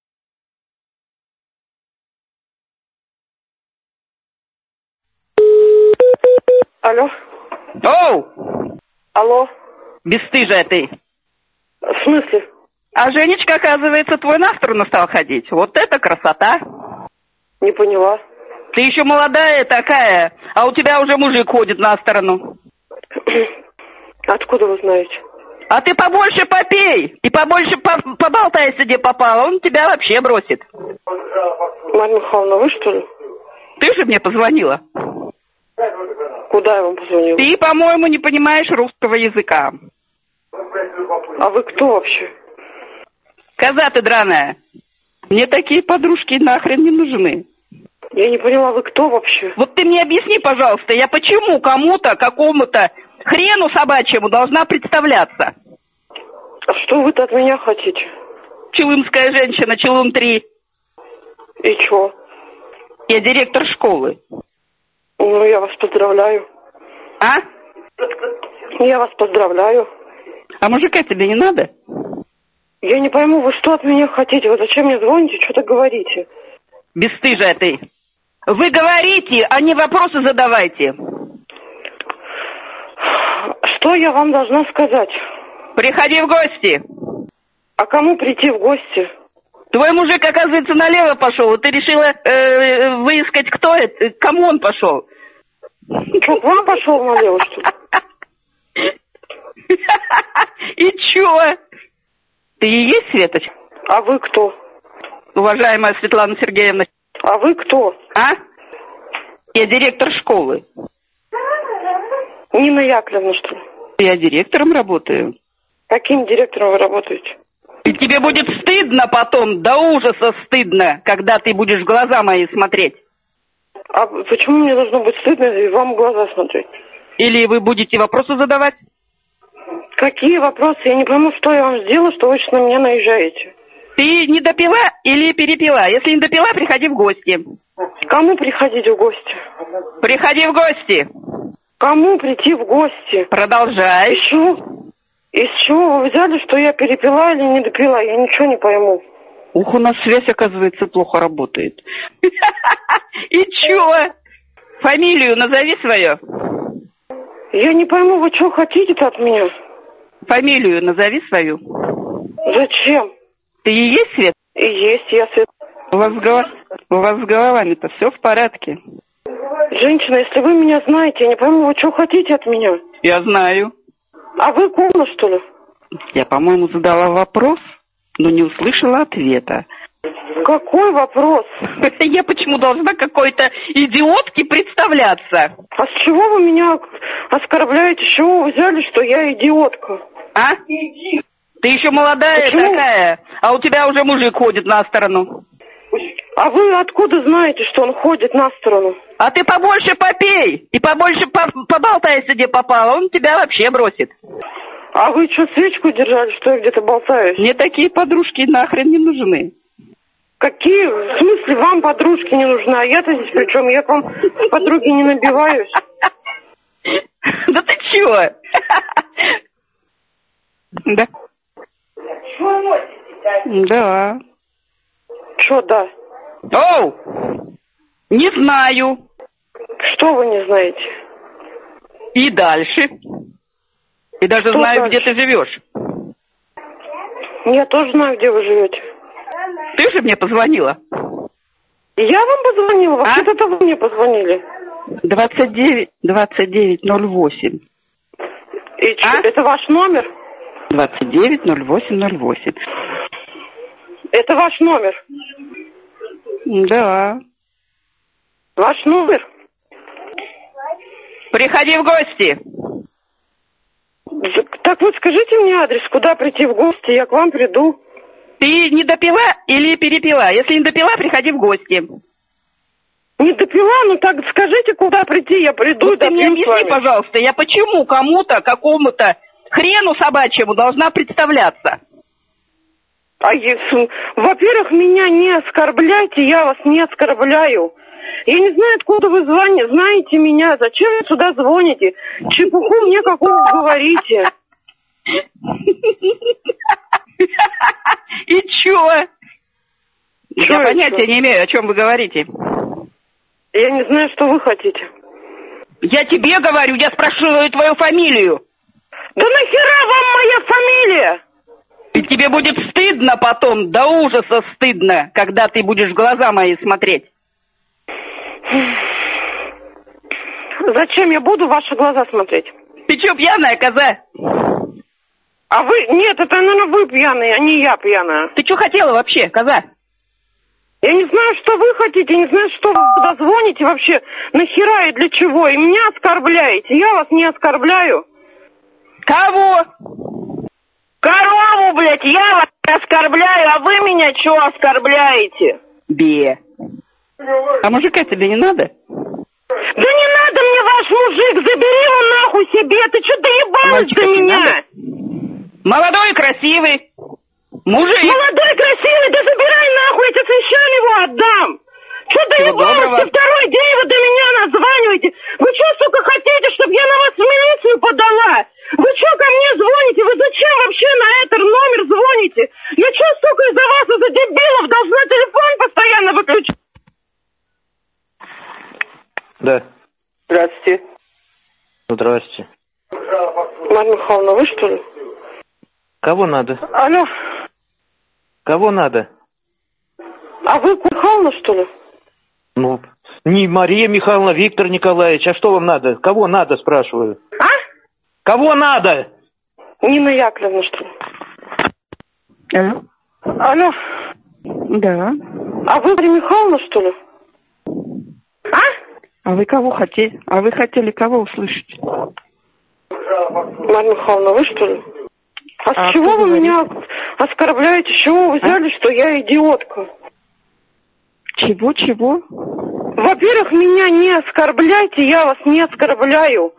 Алло. Оу! Алло. Бесстыжая ты. В смысле? А Женечка, оказывается, твой на сторону стал ходить. Вот это красота. Не поняла. Ты еще молодая такая, а у тебя уже мужик ходит на сторону. Откуда вы знаете? А ты побольше попей и побольше по- поболтайся, где попало. Он тебя вообще бросит. Марья Михайловна, вы что ли? Ты же мне позвонила. Куда я вам позвонила? Ты, по-моему, не понимаешь русского языка. А вы кто вообще? Коза ты драная. Мне такие подружки нахрен не нужны. Я не поняла, вы кто вообще? Вот ты мне объясни, пожалуйста, я почему кому-то, какому-то хрену собачьему должна представляться? А что вы-то от меня хотите? Челымская женщина, Челым три. И чё? Я директор школы. Ну, я вас поздравляю. А? Я вас поздравляю. А мужика тебе не надо? Я не пойму, вы что от меня хотите? Вы зачем мне звоните, что-то говорите? Бесстыжая ты. Вы говорите, а не вопросы задавайте. Что я вам должна сказать? Приходи в гости. А кому прийти в гости? Твой мужик, оказывается, налево пошел, и ты решила э, выискать, кто это, к кому он пошел. Что, к вам пошел налево, что ли? И чё? Ты и есть, Светочка? А вы кто? Уважаемая Светлана Сергеевна. А вы кто? А? Я директор школы. Нина Яковлевна, что ли? Я директором работаю. Каким директором вы работаете? И тебе будет стыдно потом, до ужаса стыдно, когда ты будешь в глаза мои смотреть. А почему мне должно быть стыдно и вам в глаза смотреть? Или вы будете вопросы задавать? Какие вопросы? Я не пойму, что я вам сделала, что вы сейчас на меня наезжаете. Ты не допила или перепила? Если не допила, приходи в гости. Кому приходить в гости? Приходи в гости. Кому прийти в гости? Продолжай. Из чего? Из чего вы взяли, что я перепила или не допила? Я ничего не пойму. Ух, у нас связь, оказывается, плохо работает. И чё? Фамилию назови свою. Я не пойму, вы что хотите-то от меня? Фамилию назови свою. Зачем? Ты и есть Свет? И есть, я Свет. У вас, с голов... У вас с головами-то все в порядке? Женщина, если вы меня знаете, я не пойму, вы что хотите от меня? Я знаю. А вы Кола, что ли? Я, по-моему, задала вопрос, но не услышала ответа. Какой вопрос? Я почему должна какой-то идиотке представляться? А с чего вы меня оскорбляете? С чего вы взяли, что я идиотка? А? Ты еще молодая Почему? такая, а у тебя уже мужик ходит на сторону. А вы откуда знаете, что он ходит на сторону? А ты побольше попей и побольше по- поболтайся, где попало, он тебя вообще бросит. А вы что, свечку держали, что я где-то болтаюсь? Мне такие подружки нахрен не нужны. Какие? В смысле, вам подружки не нужны? А я-то здесь при чем? Я к вам подруги не набиваюсь. Да ты чего? Да. Да. Что да? Оу! Не знаю. Что вы не знаете? И дальше. И даже Что знаю, дальше? где ты живешь. Я тоже знаю, где вы живете. Ты же мне позвонила. Я вам позвонила? Вообще-то А? это вы мне позвонили. двадцать девять двадцать девять ноль восемь. И чё, А? это ваш номер? двадцать девять ноль восемь ноль восемь. Это ваш номер? Да. Ваш номер? Приходи в гости. Так вот, скажите мне адрес, куда прийти в гости, я к вам приду. Ты не допила или перепила? Если не допила, приходи в гости. Не допила, ну так скажите, куда прийти, я приду Вот и ты мне допью с объясни, вами. пожалуйста, я почему кому-то, какому-то хрену собачьему должна представляться? А если... Во-первых, меня не оскорбляйте, я вас не оскорбляю. Я не знаю, откуда вы звоните, знаете меня, зачем вы сюда звоните? Чепуху мне какую говорите. И чё? Чё Я и понятия чё? не имею, о чем вы говорите. Я не знаю, что вы хотите. Я тебе говорю, я спрашиваю твою фамилию. Да нахера вам моя фамилия? И тебе будет стыдно потом, до ужаса стыдно, когда ты будешь в глаза мои смотреть. Зачем я буду в ваши глаза смотреть? Ты чё, пьяная коза? А вы... Нет, это, наверное, вы пьяные, а не я пьяная. Ты чё хотела вообще, коза? Я не знаю, что вы хотите, не знаю, что вы туда звоните вообще. Нахера и для чего? И меня оскорбляете. Я вас не оскорбляю. Кого? Корову, блядь, я вас оскорбляю, а вы меня чё оскорбляете? Бе. А мужика тебе не надо? Да не надо мне ваш мужик, забери его нахуй себе, ты чё доебалась Мальчика до тебе меня? надо? Молодой и красивый. Мужик. Молодой, красивый, да забирай нахуй, я тебе с вещами его отдам. Чё доебалась, ты второй день вы до меня названиваете? Вы чё, сука, хотите, чтобы я на вас в милицию подала? Вы чё ко мне звоните? Вы зачем вообще на этот номер звоните? Я чё, сука, из-за вас, из-за дебилов должна телефон постоянно выключать? Да. Здравствуйте. Здравствуйте. Марья Михайловна, вы что ли? Кого надо? Алло. Кого надо? А вы Михайловна, что ли? Ну, не Мария Михайловна, Виктор Николаевич. А что вам надо? Кого надо, спрашиваю? А? Кого надо? Нина Яковлевна, что ли? Алло. Алло. Да. А вы Марья Михайловна, что ли? А? А вы кого хотели? А вы хотели кого услышать? Марья Михайловна, вы что ли? А, А с чего кто вы говорит? меня оскорбляете? С чего вы взяли, что я идиотка? Чего, чего? Во-первых, меня не оскорбляйте, я вас не оскорбляю.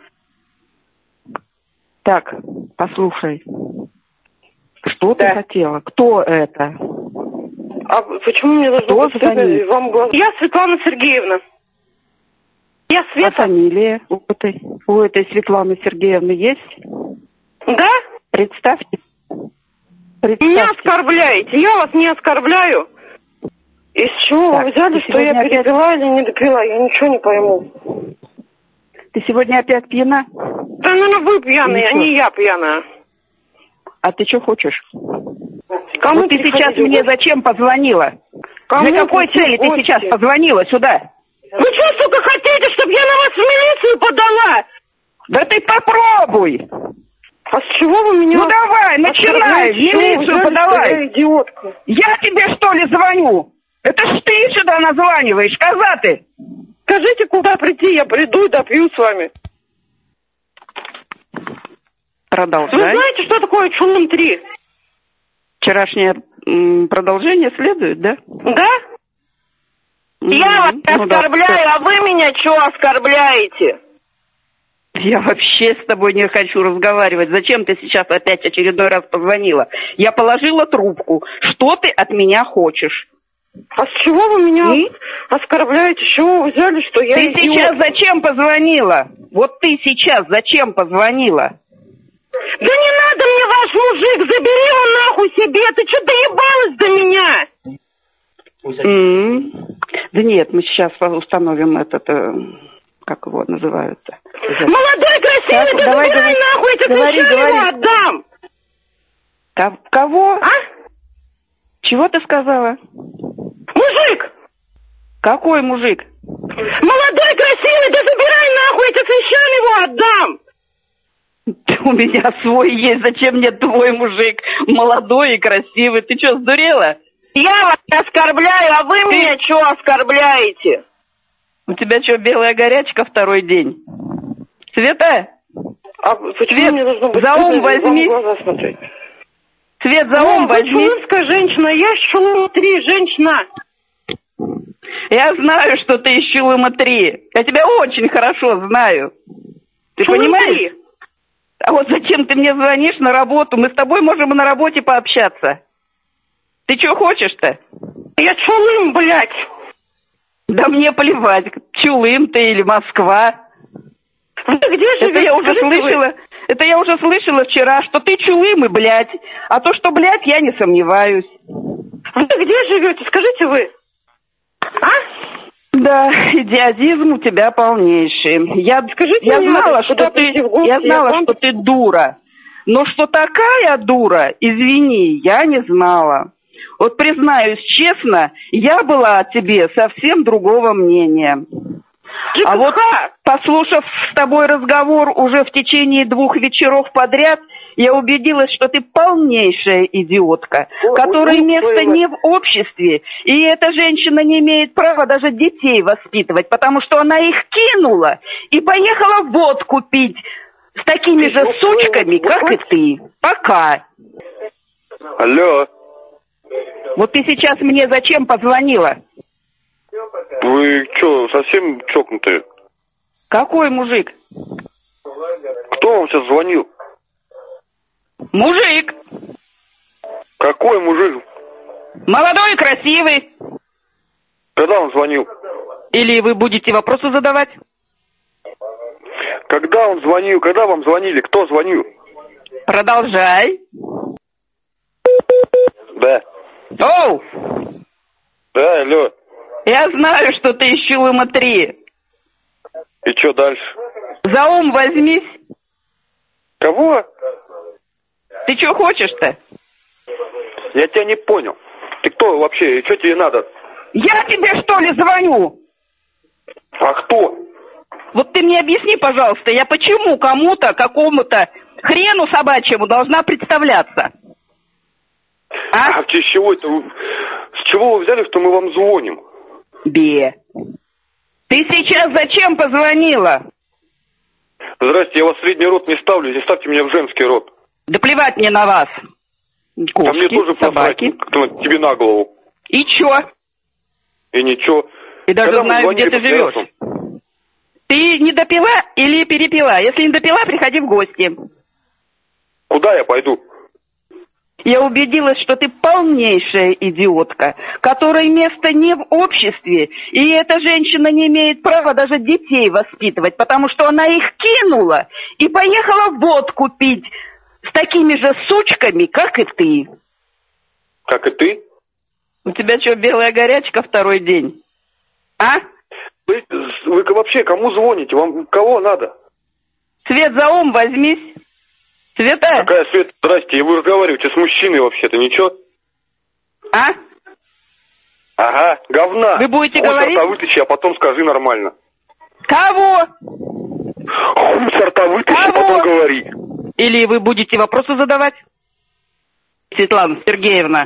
Так, послушай. Что Да. ты хотела? Кто это? А почему мне должно Кто быть стыдно звонит? вам глаз? Я Светлана Сергеевна. Я А Света. фамилия у этой, у этой Светланы Сергеевны есть? Да? Представьте. Меня Представьте. оскорбляете. Я вас не оскорбляю. Из чего Так, вы взяли, ты что я сегодня опять- перепила или не допила? Я ничего не пойму. Ты сегодня опять пьяна? Да, наверное, вы пьяные, а не я пьяная. А ты что хочешь? Кому вот ты сейчас мне зачем позвонила? Кому Для какой цели ты сейчас позвонила сюда? Вы что, сука, хотите, чтобы я на вас в милицию подала? Да ты попробуй! А с чего вы меня... Ну давай, начинай, в милицию подавай! Идиотка. Я тебе что ли звоню? Это ж ты сюда названиваешь, коза ты! Скажите, куда прийти, я приду и допью с вами. Продолжай. Вы знаете, что такое Чулым три? Вчерашнее м, продолжение следует, да? Да? Mm-hmm. Я вас ну, оскорбляю, да. А вы меня что оскорбляете? Я вообще с тобой не хочу разговаривать. Зачем ты сейчас опять очередной раз позвонила? Я положила трубку. Что ты от меня хочешь? А с чего вы меня И? оскорбляете? С чего вы взяли, что я Ты идиот? сейчас зачем позвонила? Вот ты сейчас зачем позвонила? Да не надо мне ваш мужик, забери его нахуй себе, ты что доебалась до меня? Mm-hmm. Да нет, мы сейчас установим этот, э, как его называют-то. Молодой, красивый, да давай, забирай давай, нахуй, я тебе говори, ключи говори. его отдам. К- кого? А? Чего ты сказала? Мужик! Какой мужик? Молодой, красивый, да забирай нахуй, я тебе ключами его отдам. У меня свой есть, зачем мне твой мужик? Молодой и красивый. Ты что, сдурела? Я вас оскорбляю, а вы Ты... меня что оскорбляете? У тебя что, белая горячка второй день? Света? А почему Свет, мне должно быть за ум возьми. Свет, за ум возьми. Вы чулымская женщина, я из Чулыма три, женщина. Я знаю, что ты из Чулыма три. Я тебя очень хорошо знаю. Ты Чулым понимаешь? три. А вот зачем ты мне звонишь на работу? Мы с тобой можем на работе пообщаться. Ты что хочешь-то? Я Чулым, блядь. Да мне плевать, Чулым ты или Москва. Вы где живете? Это я уже Скажите слышала. вы. Это я уже слышала вчера, что ты Чулым и блядь. А то, что блядь, я не сомневаюсь. Вы где живете? Скажите вы. А? Да, идиотизм у тебя полнейший. Я, Скажите я мне, знала, надо, что ты, гости, я знала, я что ты дура. Но что такая дура, извини, я не знала. Вот признаюсь честно, я была о тебе совсем другого мнения. А вот, послушав с тобой разговор уже в течение двух вечеров подряд, я убедилась, что ты полнейшая идиотка, которой место не в обществе, и эта женщина не имеет права даже детей воспитывать, потому что она их кинула и поехала водку пить с такими же сучками, как и ты. Пока. Алло. Вот ты сейчас мне зачем позвонила? Вы что, совсем чокнутые? Какой мужик? Кто вам сейчас звонил? Мужик. Какой мужик? Молодой и красивый. Когда он звонил? Или вы будете вопросы задавать? Когда он звонил? Когда вам звонили? Кто звонил? Продолжай. Да. Оу! Да, алло. Я знаю, что ты из Чулыма три. И что дальше? За ум возьмись. Кого? Ты что хочешь-то? Я тебя не понял. Ты кто вообще? И что тебе надо? Я тебе что ли звоню? А кто? Вот ты мне объясни, пожалуйста, я почему кому-то, какому-то хрену собачьему должна представляться? А? А с чего это? С чего вы взяли, что мы вам звоним? Бе. Ты сейчас зачем позвонила? Здрасте, я вас в средний род не ставлю, здесь ставьте меня в женский род. Да плевать мне на вас. Кошки, а мне тоже собаки. Посрать, тебе на голову. И чё? И ничего. И даже Когда знаю, где ты живешь. Ты не допила или перепила? Если не допила, приходи в гости. Куда я пойду? Я убедилась, что ты полнейшая идиотка, которой место не в обществе, и эта женщина не имеет права даже детей воспитывать, потому что она их кинула и поехала водку пить с такими же сучками, как и ты. Как и ты? У тебя что, белая горячка второй день? А? Вы, вы вообще кому звоните? Вам кого надо? Свет, за ум возьмись. Света? Какая Света? Здрасте, вы разговариваете с мужчиной вообще-то, ничего? А? Ага, говна. Вы будете Хуй говорить? сорта вытащи, а потом скажи нормально. Кого? Хуй сорта вытащи, а Кого? потом говори. Или вы будете вопросы задавать? Светлана Сергеевна.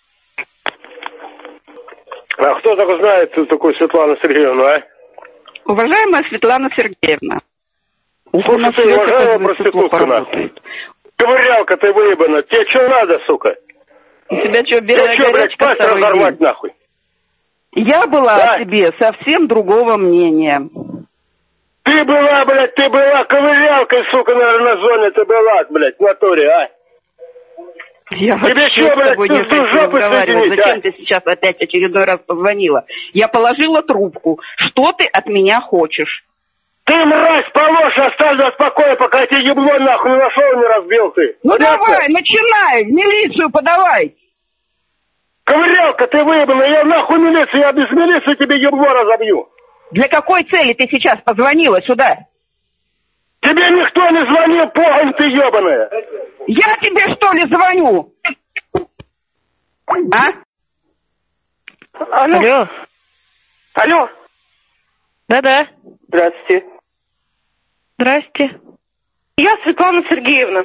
А кто только знает, кто такой Светлана Сергеевна, а? Уважаемая Светлана Сергеевна. Слушай, ты, уважаемая проститутка, нахуй. Ковырялка ты выебана. Тебе что надо, сука? У тебя что, белая Тебе что, блядь, горячка пасть второй разорвать, день? нахуй? Я была Да. о тебе совсем другого мнения. Ты была, блядь, ты была ковырялкой, сука, наверное, на зоне ты была, блядь, в натуре, а? Я Тебе вообще что, с блядь, тобой не ты хочу жопу разговаривать. соединить, Зачем а? ты сейчас опять очередной раз позвонила? Я положила трубку. Что ты от меня хочешь? Ты, мразь, положь, оставь нас в покое, пока я тебе ебло нахуй не нашел и не разбил ты. Ну Понятно? давай, начинай, в милицию подавай. Ковырялка ты выебана, я нахуй милицию, я без милиции тебе ебло разобью. Для какой цели ты сейчас позвонила сюда? Тебе никто не звонил, погонь ты ебаная. Я тебе что ли звоню? А? Алло. Алло. Алло. Да-да. Здравствуйте. Здрасте. Я Светлана Сергеевна.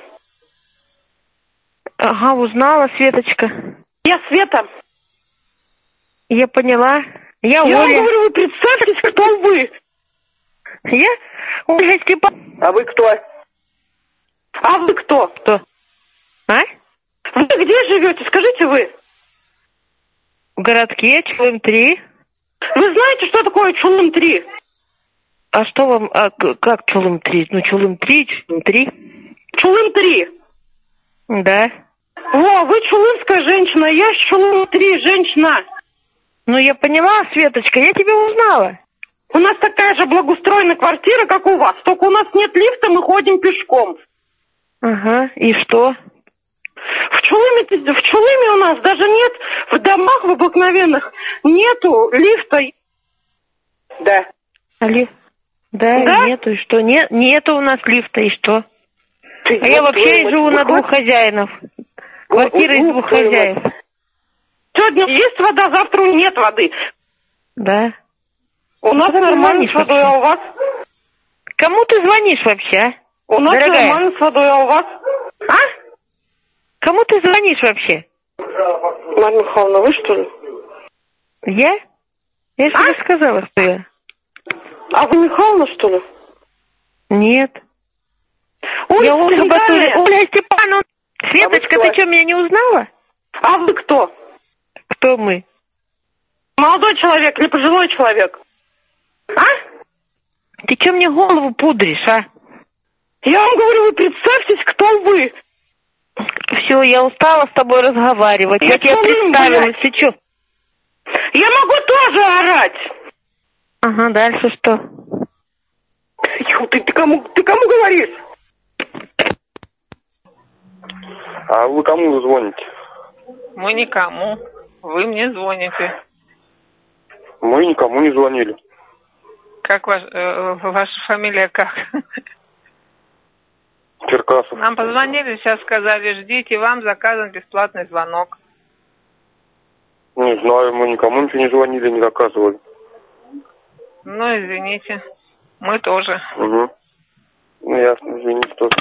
Ага, узнала, Светочка. Я Света. Я поняла. Я, Я вам Оля. говорю, вы представьтесь, кто вы. Я Ольга Степановна. А вы кто? А вы кто? Кто? А? Вы где живете? Скажите вы. В городке Чулым три. Вы знаете, что такое Чулым три? А что вам, а, к- как Чулым три? Ну, Чулым три, Чулым три. Чулым три. Да. Во, вы чулымская женщина, я с Чулым три, женщина. Ну, я поняла, Светочка, я тебя узнала. У нас такая же благоустроенная квартира, как у вас. Только у нас нет лифта, мы ходим пешком. Ага, и что? В Чулыме, в Чулыме у нас даже нет, в домах в обыкновенных нету лифта. Да. Али? Да, Да? нету, и что? Нет, нету у нас лифта, и что? Ты, А я вот вообще твою живу мать, на вот двух хозяинов. Квартира из вот двух твою мать. хозяев. Сегодня есть вода, завтра нет воды. Да. У нас Куда ты нормально звонишь с водой, вообще? а у вас? Кому ты звонишь вообще, а? У нас Дорогая. нормально с водой, а у вас? А? Кому ты звонишь вообще? Марья Михайловна, вы что ли? Я? Я же А? тебе сказала, что я. А вы Михайловна, что ли? Нет. Ой, я Ольга свидание. Батурина. Оля Степановна. Светочка, А вы ты кто? что, меня не узнала? А вы кто? Кто мы? Молодой человек или пожилой человек? А? Ты что мне голову пудришь, а? Я вам говорю, вы представьтесь, кто вы. Все, я устала с тобой разговаривать. Я, Я тебе Чулым, представилась, блядь. ты что? Я могу тоже орать. Ага, дальше что? Ю, ты, ты кому, ты кому говоришь? А вы кому звоните? Мы никому. Вы мне звоните. Мы никому не звонили. Как ваш, э, ваша фамилия как? Черкасов. Нам позвонили, сейчас сказали, ждите, вам заказан бесплатный звонок. Не знаю, мы никому ничего не звонили, не заказывали. Ну, извините. Мы тоже. Угу. Ну, ясно, извините тоже.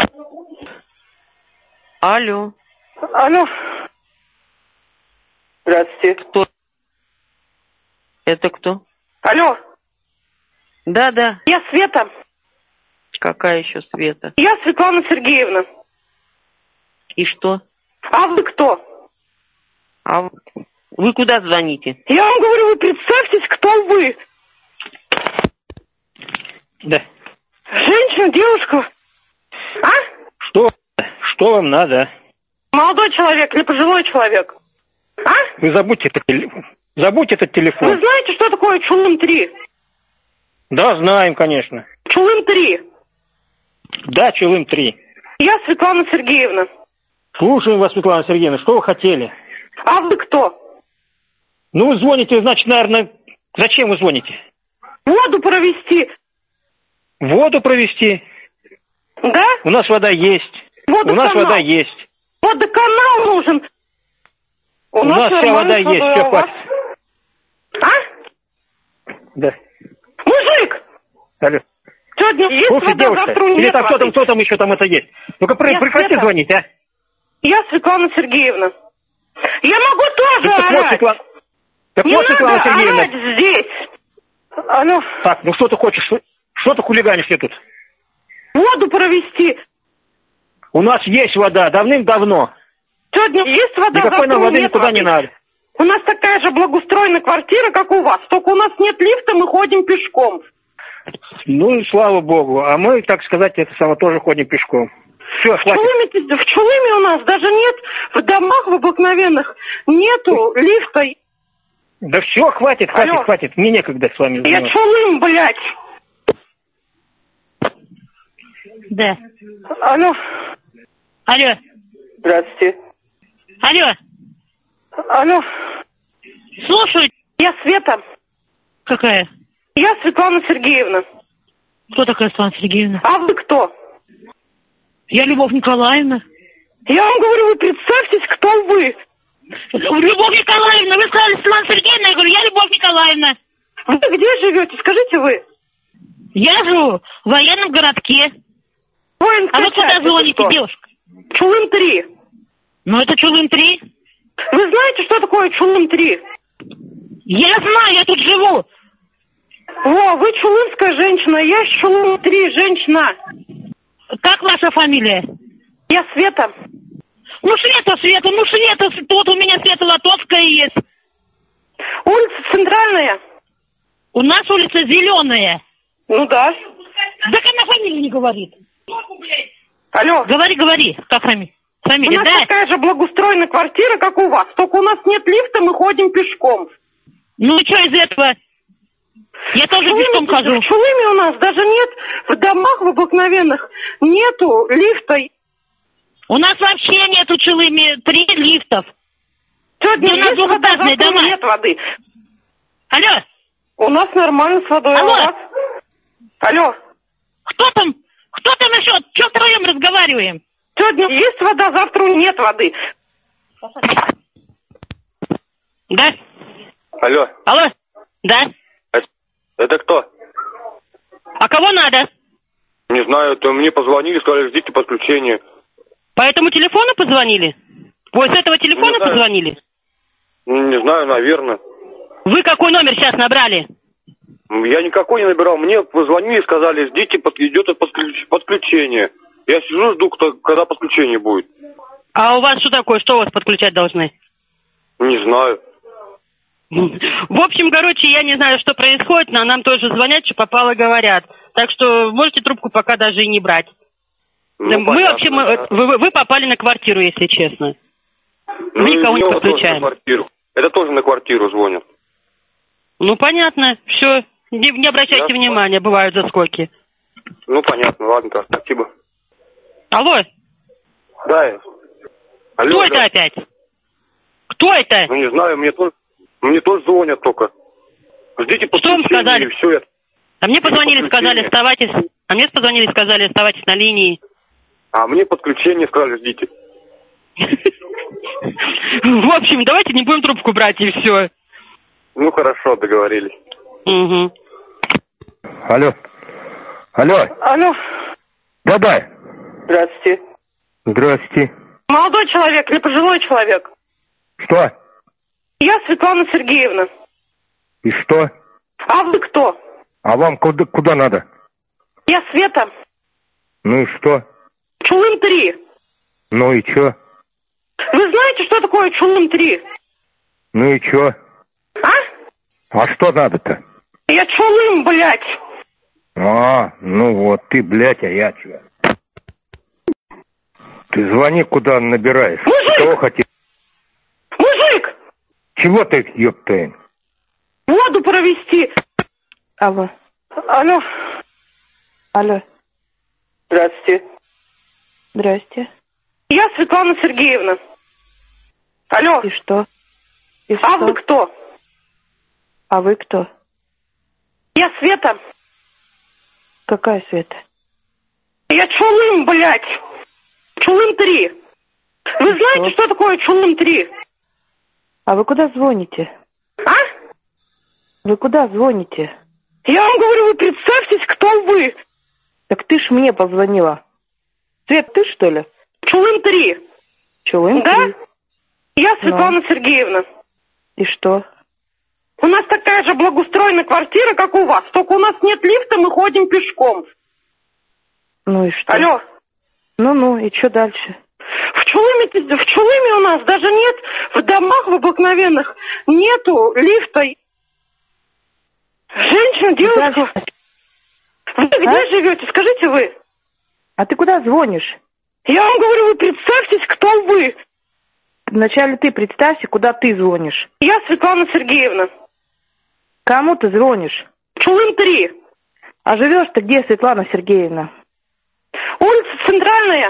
Алло. Алло. Здравствуйте. Кто? Это кто? Алло. Да, да. Я Света. Какая еще Света? Я Светлана Сергеевна. И что? А вы кто? А вы куда звоните? Я вам говорю, вы представьтесь, кто вы. Да. Женщина, девушка. А? Что? Что вам надо? Молодой человек или пожилой человек? А? Вы забудьте этот, теле- забудьте этот телефон. Вы знаете, что такое Чулым три? Да, знаем, конечно. Чулым три. Да, Чулым три. Я Светлана Сергеевна. Слушаем вас, Светлана Сергеевна, что вы хотели? А вы кто? Ну, вы звоните, значит, наверное... Зачем вы звоните? Воду провести. Воду провести? Да? У нас вода есть. Водоканал. У нас вода есть. Водоканал нужен. У, У нас, нас вся вода есть. Все, все, хватит. А? Да. Мужик! Алло. Сегодня есть Слушай, вода, девушка, завтра нет или там, кто воды. там, кто там еще там это есть? Ну-ка, Я прекрати Света. звонить, а? Я Светлана Сергеевна. Я могу тоже Так вот, орать. Светлана... Так Не вот, Светлана надо Сергеевна. орать здесь. Алло. Так, ну что ты хочешь? Что, что ты хулиганишь мне тут? Воду провести. У нас есть вода, давным-давно. Сегодня есть вода, Никакой завтра нам воды нет никуда воды. не надо. У нас такая же благоустроенная квартира, как у вас. Только у нас нет лифта, мы ходим пешком. Ну и слава богу. А мы, так сказать, это самое тоже ходим пешком. Все, В хватит. Чулыме, в Чулыме у нас даже нет, в домах в обыкновенных нету лифта. Да все, хватит, хватит, Алло. хватит. Мне некогда с вами Я заниматься. Чулым, блядь. Да. Алло. Алло. Здравствуйте. Алло. Алло. Слушаю. Я Света. Какая? Я Светлана Сергеевна. Кто такая Светлана Сергеевна? А вы кто? Я Любовь Николаевна. Я вам говорю, вы представьтесь, кто вы. Любовь Николаевна, вы сказали Светлана Сергеевна, я говорю, я Любовь Николаевна. Вы где живете? Скажите вы. Я живу в военном городке. Воинская А вы куда часть, звоните, это что? девушка? Чулым три. Ну, это Чулым три. Вы знаете, что такое Чулым три? Я знаю, я тут живу. О, вы чулымская женщина, я из Чулым три, женщина. Как ваша фамилия? Я Света. Ну, Света, Света, ну, Света, тут у меня Света Лотовская есть. Улица Центральная. У нас улица Зеленая. Ну да. Так она фамилию не говорит. Алло. Говори, говори, как фамилия? У Фамилия, нас да? такая же благоустроенная квартира, как у вас. Только у нас нет лифта, мы ходим пешком. Ну, что из этого? Я тоже Чулыме, пешком хожу. В Чулыме у нас даже нет, в домах в обыкновенных нету лифта. У нас вообще нету в Чулыме три лифтов. Сегодня у нас есть вода, двухэтажные завтра дома. нет воды. Алло. У нас нормально с водой. Алло. А у вас? Алло. Кто там? Кто там еще? Че втроем разговариваем? Сегодня есть вода, завтра нет воды. Да? Алло. Алло? Да? Это, это кто? А кого надо? Не знаю, это мне позвонили, сказали, ждите подключения. По этому телефону позвонили? Ой, с этого телефона Не знаю. позвонили? Не знаю, наверное. Вы какой номер сейчас набрали? Я никакой не набирал. Мне позвонили, сказали, ждите, под, идет подключ- подключение. Я сижу, жду, кто, когда подключение будет. А у вас что такое? Что у вас подключать должны? Не знаю. В общем, короче, я не знаю, что происходит, но нам тоже звонят, что попало, говорят. Так что можете трубку пока даже и не брать. Ну, Да, мы понятно, вообще, мы, да. вы, вы- вы попали на квартиру, если честно. Ну, Мы никого и не мне вот тоже подключаем. на квартиру. Это тоже на квартиру звонят. Ну, понятно, все. Не, не обращайте Я внимания, бывают заскоки. Ну, понятно, ладно, так, спасибо. Алло, Да. я- Алло, кто да. это опять? Кто это? Ну, не знаю, мне тоже, мне тоже звонят только. Ждите Что вам подключения, сказали? и все. Я... А мне позвонили, подключение. сказали, оставайтесь. А мне позвонили, сказали, оставайтесь на линии. А мне подключение сказали, ждите. В общем, давайте не будем трубку брать, и все. Ну, хорошо, договорились. Угу. Алло. Алло. Алло. Да-да. Здравствуйте. Здрасте. Молодой человек или пожилой человек? Что? Я Светлана Сергеевна. И что? А вы кто? А вам куда, куда надо? Я Света. Ну и что? Чулым три. Ну и чё? Вы знаете, что такое Чулым три? Ну и чё? А? А что надо-то? Я Чулым, блядь. А, ну вот, ты, блядь, а я чё? Ты звони, куда набираешь. Мужик! Что хотел? Мужик! Чего ты, ёпта? Воду провести. Алло. Алло. Алло. Здравствуйте. Здрасте. Я Светлана Сергеевна. Алло. И что? И А что? вы кто? А вы кто? Я Света. Какая Света? Я Чулым, блядь. Чулым три. Вы И знаете, что? что такое Чулым три? А вы куда звоните? А? Вы куда звоните? Я вам говорю, вы представьтесь, кто вы. Так ты ж мне позвонила. Свет, ты что ли? Чулым три. Чулым? Да? ты? Я Светлана Сергеевна. И что? У нас такая же благоустроенная квартира, как у вас. Только у нас нет лифта, мы ходим пешком. Ну и что? Алло. Ну-ну, и что дальше? В Чулыме, в Чулыме у нас даже нет, в домах в обыкновенных нету лифта. Женщина, девушка. Вы где А? живете? Скажите вы. А ты куда звонишь? Я вам говорю, вы представьтесь, кто вы. Вначале ты представься, куда ты звонишь. Я Светлана Сергеевна. Кому ты звонишь? Чулым три. А живешь ты где, Светлана Сергеевна? Улица Центральная.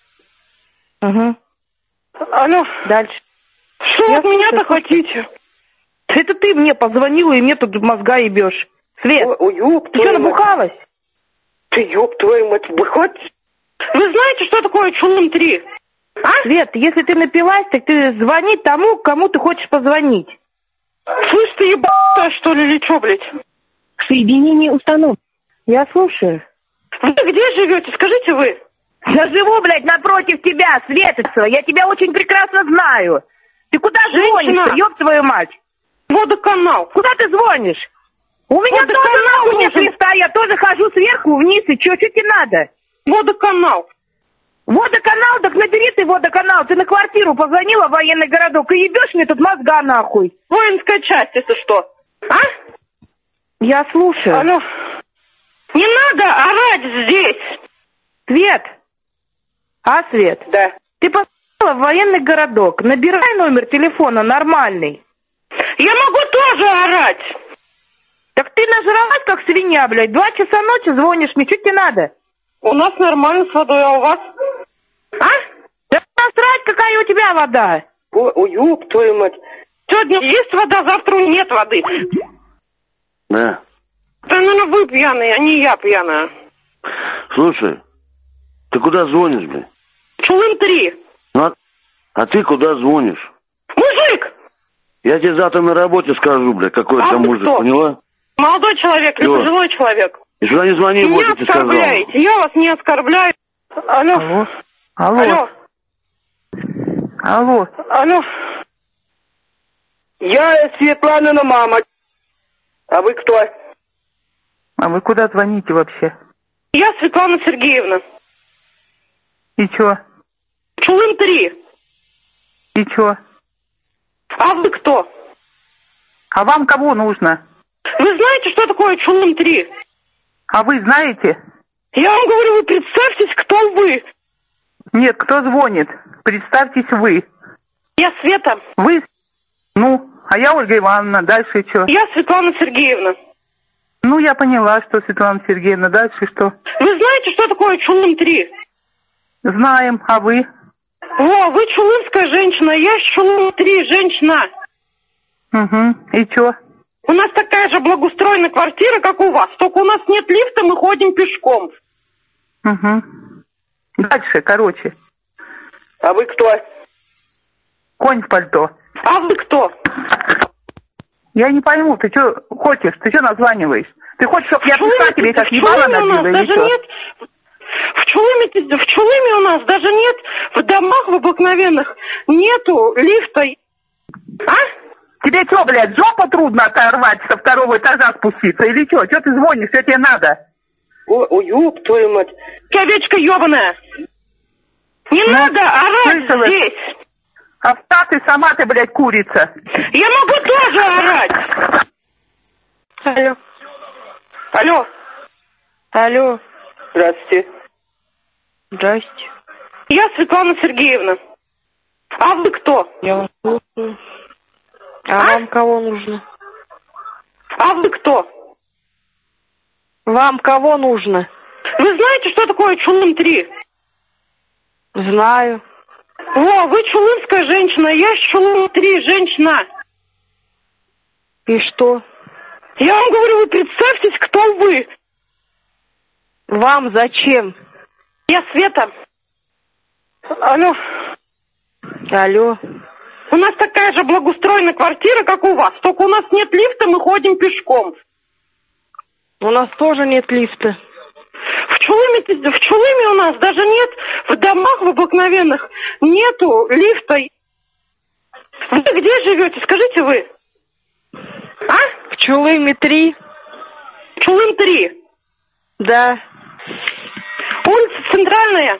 Угу. Алло. Дальше. Что вы от меня-то хотите? Это ты мне позвонила и мне тут мозга ебешь. Свет, О, ёб ты что, твою мать. набухалась? Ты ёб твою мать, вы хоть... Вы знаете, что такое Чулым три? А? Свет, если ты напилась, так ты звони тому, кому ты хочешь позвонить. Слышь, ты ебаная, что ли, или чё, блядь? Соединение установок. Я слушаю. Вы где живете? Скажите вы. Я живу, блядь, напротив тебя, Светочева. Я тебя очень прекрасно знаю. Ты куда Женщина. звонишь, ёб твою мать? Водоканал. Куда ты звонишь? У меня Водоканал тоже нахуй нет нужен. лифта, я тоже хожу сверху вниз, и чё, чё тебе надо? Водоканал. Водоканал, так набери ты водоканал. Ты на квартиру позвонила в военный городок и ебешь мне тут мозга нахуй. Воинская часть, это что? А? Я слушаю. Алло. Не надо орать здесь. Свет. А, Свет? Да. Ты позвонила в военный городок. Набирай номер телефона нормальный. Я могу тоже орать. Так ты нажралась, как свинья, блядь. Два часа ночи звонишь мне. Что тебе надо? У нас нормально с водой, а у вас? А? Да насрать, какая у тебя вода. Ой, ой, ёб твою мать. Сегодня есть вода, завтра нет воды. Да. Да, наверное, вы пьяные, а не я пьяная. Слушай, ты куда звонишь, блядь? Чулым три. Ну, а, а ты куда звонишь? Мужик! Я тебе завтра на работе скажу, блядь, какой А это вы мужик, кто? поняла? Молодой человек или Чего? пожилой человек? И сюда не звони, Не больше тебе сказал. оскорбляйте, я вас не оскорбляю. Алло. Алло. Алло. Алло. Алло. Алло. Я Светланина мама. А вы кто? А вы куда звоните вообще? Я Светлана Сергеевна. И чё? Чулым три. И чё? А вы кто? А вам кого нужно? Вы знаете, что такое Чулым три? А вы знаете? Я вам говорю, вы представьтесь, кто вы. Нет, кто звонит? Представьтесь вы. Я Света. Вы? Ну, а я Ольга Ивановна. Дальше что? Я Светлана Сергеевна. Ну, я поняла, что Светлана Сергеевна. Дальше что? Вы знаете, что такое Чулым три? Знаем. А вы? О, вы чулымская женщина, я Чулым три, женщина. Угу. И чё? У нас такая же благоустроенная квартира, как у вас. Только у нас нет лифта, мы ходим пешком. Угу. Дальше, короче. А вы кто? Конь в пальто. А вы кто? Я не пойму, ты что хочешь? Ты что названиваешь? Ты хочешь, чтобы я пришла тебе как ебало набила или даже что? нет. В Чулыме, в Чулыме у нас даже нет, в домах в обыкновенных нету лифта. А? Тебе что, блядь, жопу трудно оторвать, со второго этажа спуститься? Или что? Что ты звонишь? Что тебе надо? Ой, ой, ёб твою мать. Овечка ебаная. Не ну, надо орать слышала? Здесь. А ты сама ты, блядь, курица. Я могу тоже орать. Алло. Алло. Алло. Здравствуйте. Здрасте. Я Светлана Сергеевна. А вы кто? Я вас слушаю. А, а вам кого нужно? А вы кто? Вам кого нужно? Вы знаете, что такое Чулым три? Знаю. О, вы чулымская женщина, я Чулым три, женщина. И что? Я вам говорю, вы представьтесь, кто вы. Вам зачем? Я Света. Алло. Алло. У нас такая же благоустроенная квартира, как у вас. Только у нас нет лифта, мы ходим пешком. У нас тоже нет лифта. В Чулыме, в Чулыме у нас даже нет, в домах в обыкновенных нету лифта. Вы где живете, скажите вы? А? В Чулыме три. Чулым три? Да. Улица Центральная.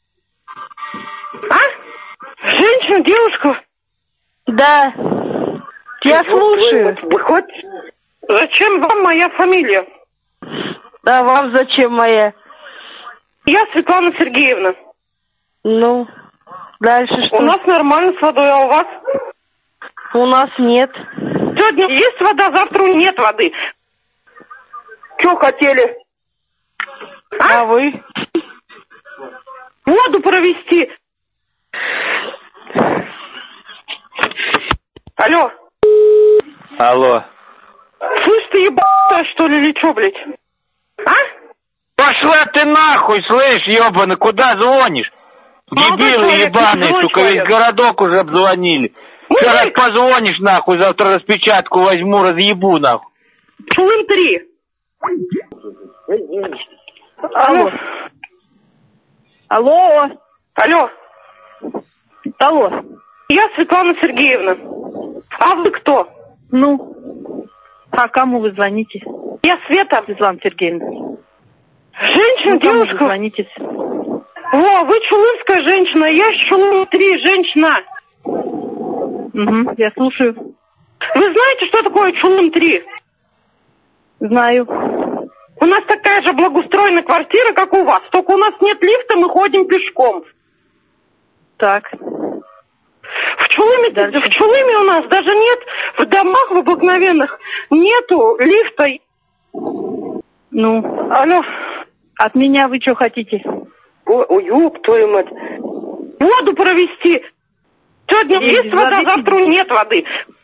А? Женщина, девушка? Да. Я вот слушаю. Вы, вы хоть... Зачем вам моя фамилия? А вам зачем моя? Я Светлана Сергеевна. Ну, дальше что? У нас нормально с водой, а у вас? У нас нет. Сегодня есть вода, завтра нет воды. Что хотели? А, а вы? Воду провести. Алло. Алло. Слышь, ты ебаная, что ли, или что, блядь? А? Пошла ты нахуй, слышь, ебаный, куда звонишь? Дебилы ебаные, сука, весь городок уже обзвонили. Еще раз позвонишь, нахуй, завтра распечатку возьму, разъебу, нахуй. Чулым три. Алло. Алло. Алло. Алло. Я Светлана Сергеевна. А вы кто? Ну, а кому вы звоните? Я Света. Светлана Сергеевна. Женщина, ну, девушка? Кому вы звонитесь? О, вы чулымская женщина, я с Чулыма три, женщина. Угу, я слушаю. Вы знаете, что такое Чулым три? Знаю. У нас такая же благоустроенная квартира, как у вас. Только у нас нет лифта, мы ходим пешком. Так. В Чулыме, в Чулыме у нас даже нет, в домах в обыкновенных нету лифта. Ну? Алло. От меня вы что хотите? Ой, ой, ёб твою мать. Воду провести. Сегодня есть, есть вода, завтра пить. Нет воды.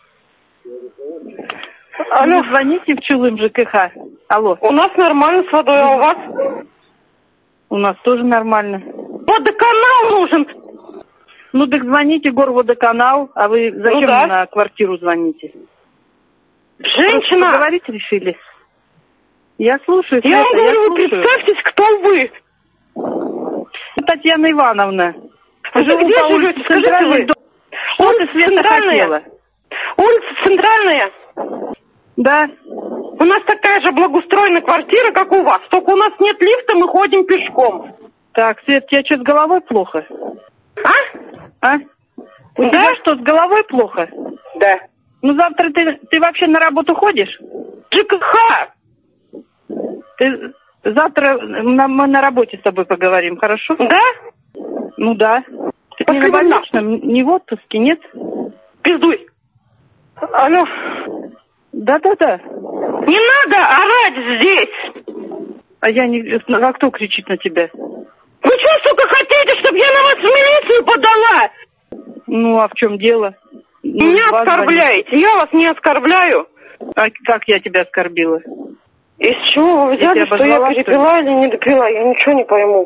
Алло. Вы звоните в Чулым ЖКХ. Алло. У нас нормально с водой, а у вас? У нас тоже нормально. Водоканал нужен. Ну так звоните горводоканал, а вы зачем ну, да. на квартиру звоните? Женщина! Просто поговорить решили? Я слушаю. Я Света, вам говорю, я вы представьтесь, кто вы? Татьяна Ивановна. Вы Живу где живете? Скажите вы. Что ты, Света, хотела? Улица Центральная? Да. У нас такая же благоустроенная квартира, как у вас. Только у нас нет лифта, мы ходим пешком. Так, Свет, тебе что, с головой плохо? А? А? У да? тебя что, с головой плохо? Да. Ну, завтра ты, ты вообще на работу ходишь? ЖКХ! Ты завтра на, мы на работе с тобой поговорим, хорошо? Да? Ну да. Ты не на больничном, не в отпуске, нет? Пиздуй. Алло. Да-да-да. Не надо орать здесь. А я не... А кто кричит на тебя? Вы что, сука, хотите, чтобы я на вас в милицию подала? Ну, а в чем дело? Ну, меня оскорбляете. Звонить. Я вас не оскорбляю. А как я тебя оскорбила? Из чего вы взяли, что я перепила или не допила? Я ничего не пойму.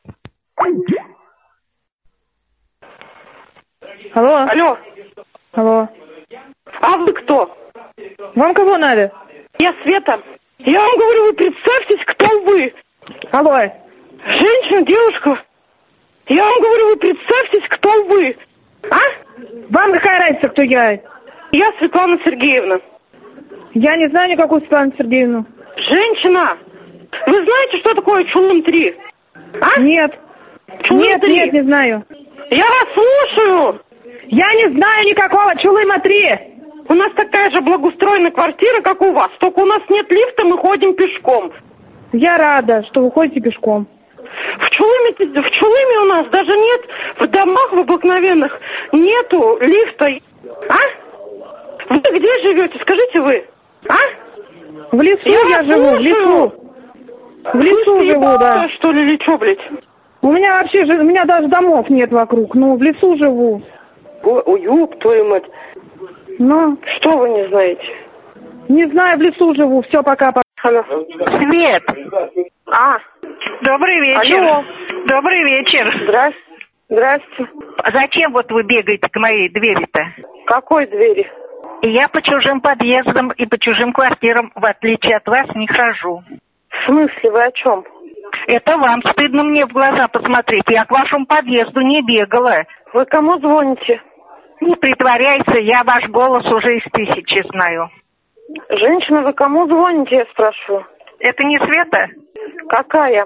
Алло. Алло. Алло. А вы кто? Вам кого надо? Я Света. Я вам говорю, вы представьтесь, кто вы. Алло. Женщина, девушка. Я вам говорю, вы представьтесь, кто вы. А? Вам какая разница, кто я? Я Светлана Сергеевна. Я не знаю никакую Светлану Сергеевну. Женщина, вы знаете, что такое Чулым три? А? Нет. Чулым нет, три. нет, не знаю. Я вас слушаю. Я не знаю никакого Чулыма три. У нас такая же благоустроенная квартира, как у вас. Только у нас нет лифта, мы ходим пешком. Я рада, что вы ходите пешком. В Чулыме, в Чулыме у нас даже нет, в домах в обыкновенных нету лифта. А? Вы где живете, скажите вы? А? В лесу я, я живу, в лесу. В лесу живу, да. Что ли, или что, блядь? У меня вообще, у меня даже домов нет вокруг, ну, в лесу живу. Ой, ой, ёб твою мать. Ну? Что вы не знаете? Не знаю, в лесу живу, все, пока-пока. Алло. Свет. А. Добрый вечер. Алло. Добрый вечер. Здрасте. Здрасте. А зачем вот вы бегаете к моей двери-то? Какой двери? Я по чужим подъездам и по чужим квартирам, в отличие от вас, не хожу. В смысле, вы о чем? Это вам стыдно мне в глаза посмотреть. Я к вашему подъезду не бегала. Вы кому звоните? Не притворяйся, я ваш голос уже из тысячи знаю. Женщина, вы кому звоните, я спрашиваю? Это не Света? Какая?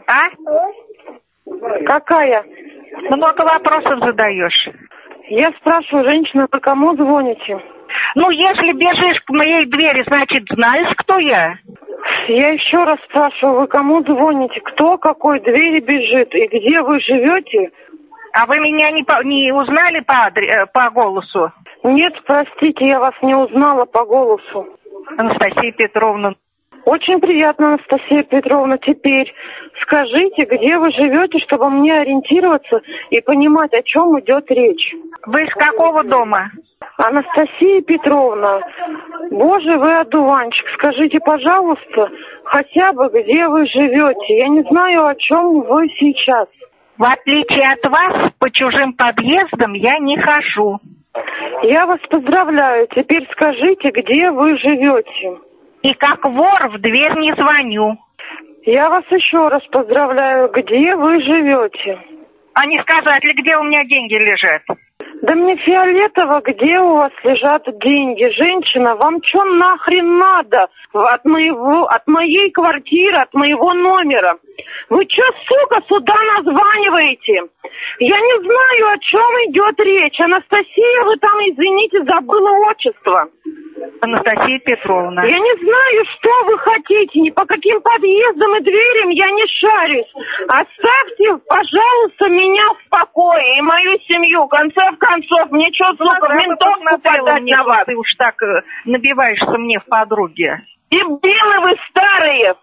А? Какая? Много вопросов задаешь. Я спрашиваю, женщина, вы кому звоните? Ну, если бежишь к моей двери, значит, знаешь, кто я? Я еще раз спрашиваю, вы кому звоните? Кто какой двери бежит и где вы живете? А вы меня не, по, не узнали по, адре, по голосу? Нет, простите, я вас не узнала по голосу. Анастасия Петровна. Очень приятно, Анастасия Петровна. Теперь скажите, где вы живете, чтобы мне ориентироваться и понимать, о чем идет речь. Вы из какого дома? Анастасия Петровна, боже вы одуванчик, скажите, пожалуйста, хотя бы где вы живете. Я не знаю, о чем вы сейчас. В отличие от вас, по чужим подъездам я не хожу. Я вас поздравляю. Теперь скажите, где вы живете. И как вор в дверь не звоню. Я вас еще раз поздравляю. Где вы живете? А не сказать ли, где у меня деньги лежат? Да мне фиолетово, где у вас лежат деньги. Женщина, вам что нахрен надо? От моего, от моей квартиры, от моего номера. Вы что, сука, сюда названиваете? Я не знаю, о чем идет речь. Анастасия, вы там, извините, забыла отчество. Анастасия Петровна. Я не знаю, что вы хотите, ни по каким подъездам и дверям я не шарюсь. Оставьте, пожалуйста, меня в покое и мою семью. В конце концов, мне что, сука, в ментовку подать на вас? Ты уж так набиваешься мне в подруги. Дебилы вы старые!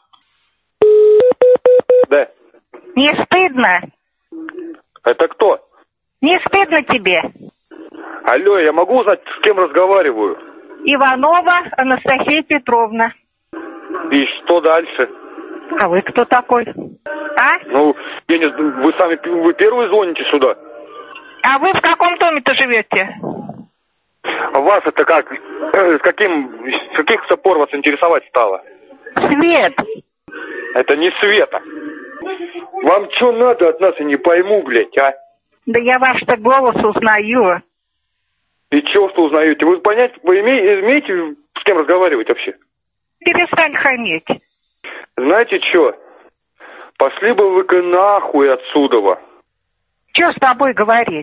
Да. Не стыдно? Это кто? Не стыдно тебе? Алло, я могу узнать, с кем разговариваю? Иванова Анастасия Петровна. И что дальше? А вы кто такой? А? Ну, я не знаю, вы сами, вы первые звоните сюда. А вы в каком доме-то живете? А вас это как? С каким, с каких пор вас интересовать стало? Свет. Это не Света. Вам что надо от нас, я не пойму, блядь, а? Да я ваш-то голос узнаю. И чего, что узнаете? Вы понять, вы име, имеете с кем разговаривать вообще? Перестань хамить. Знаете что? Пошли бы вы-ка нахуй отсюда. Что с тобой говорить?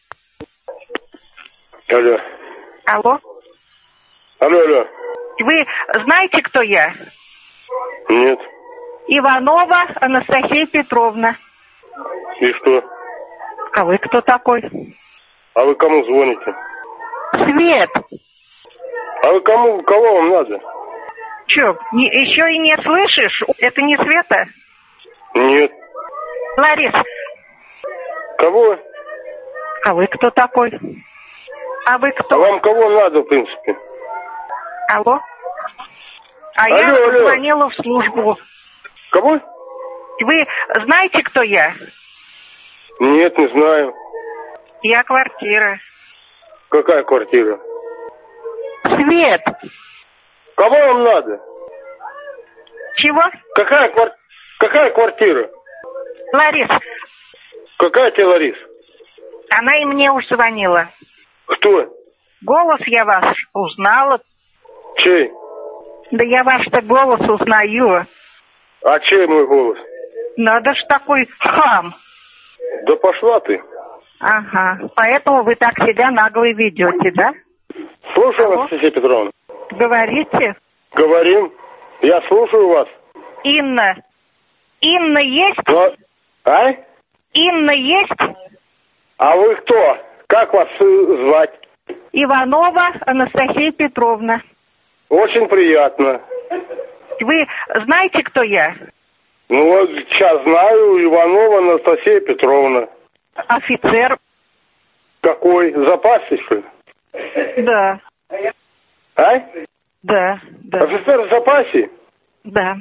Алло. Алло? Алло, алло. Вы знаете, кто я? Нет. Иванова Анастасия Петровна. И что? А вы кто такой? А вы кому звоните? Свет. А вы кому, кого вам надо? Че, не, еще и не слышишь? Это не Света? Нет. Ларис. Кого? А вы кто такой? А вы кто? А вам кого надо, в принципе? Алло? А алло, я алло. звонила в службу. Кого? Вы знаете, кто я? Нет, не знаю. Я квартира. Какая квартира? Свет. Кого вам надо? Чего? Какая, квар... Какая квартира? Ларис. Какая тебе Ларис? Она и мне уж звонила. Кто? Голос я ваш узнала. Чей? Да я ваш-то голос узнаю. А чей мой голос? Надо ж такой хам. Да пошла ты. Ага. Поэтому вы так себя нагло ведете, да? Слушаю вас, Анастасия Петровна. Говорите. Говорим. Я слушаю вас. Инна. Инна есть? Но... А? Инна есть? А вы кто? Как вас звать? Иванова Анастасия Петровна. Очень приятно. Вы знаете, кто я? Ну вот сейчас знаю, Иванова Анастасия Петровна. Офицер. Какой? Запасный, что ли? Да. А? Да, да. Офицер в запасе? Да.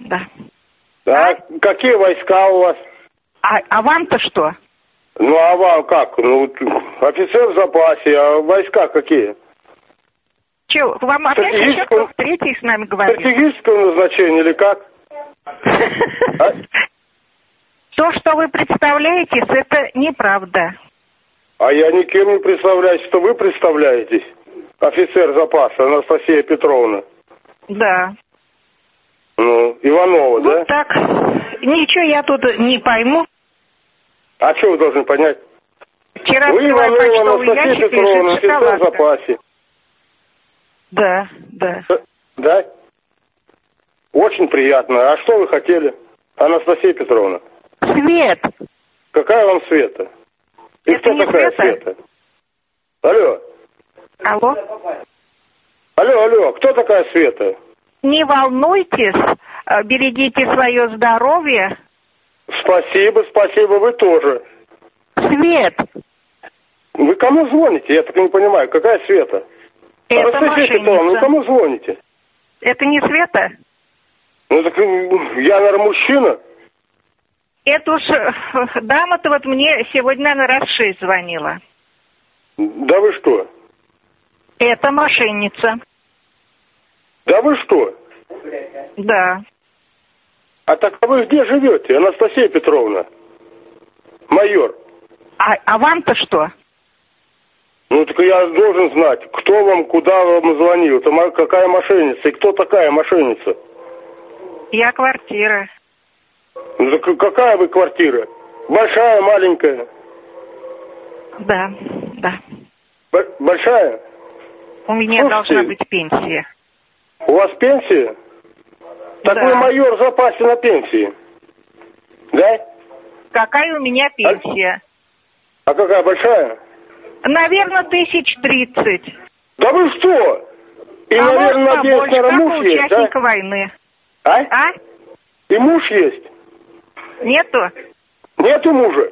да. А какие войска у вас? А, а вам-то что? Ну, а вам как? Ну, офицер в запасе, а войска какие? Че, вам опять еще кто-то третий с нами говорит? Стратегическое назначение или как? То, что вы представляетесь, это неправда. А я никем не представляюсь, что вы представляетесь. Офицер запаса Анастасия Петровна. Да. Ну, Иванова, вот да? Так. Ничего я тут не пойму. А что вы должны понять? Вчера вы Иванова Анастасия Петровна, офицер в запасе. Да, да. Да? Очень приятно. А что вы хотели, Анастасия Петровна? Свет. Какая вам Света? И это кто не такая Света? Света? Алло. Алло. Алло, алло, кто такая Света? Не волнуйтесь, берегите свое здоровье. Спасибо, спасибо, вы тоже. Свет. Вы кому звоните? Я так не понимаю, какая Света? Это Анастасия Петровна, вы кому звоните? Это не Света? Ну так я, наверное, мужчина. Это уж дама-то вот мне сегодня, наверное, раз шесть звонила. Да вы что? Это мошенница. Да вы что? Да. А так а вы где живете, Анастасия Петровна? Майор. А, а вам-то что? Ну так я должен знать, кто вам, куда вам звонил, это какая мошенница и кто такая мошенница? Я квартира. Ну так какая вы квартира? Большая, маленькая? Да, да. Б- большая? У меня Слушайте, должна быть пенсия. У вас пенсия? Так да. вы майор в запасе на пенсии. Да? Какая у меня пенсия? А, а какая большая? Наверное, тысяч тридцать. Да вы что? И, а наверное, может, надеюсь, побольше, наверное, как муж у есть, участника да? войны. А? А? И муж есть? Нету? Нету мужа?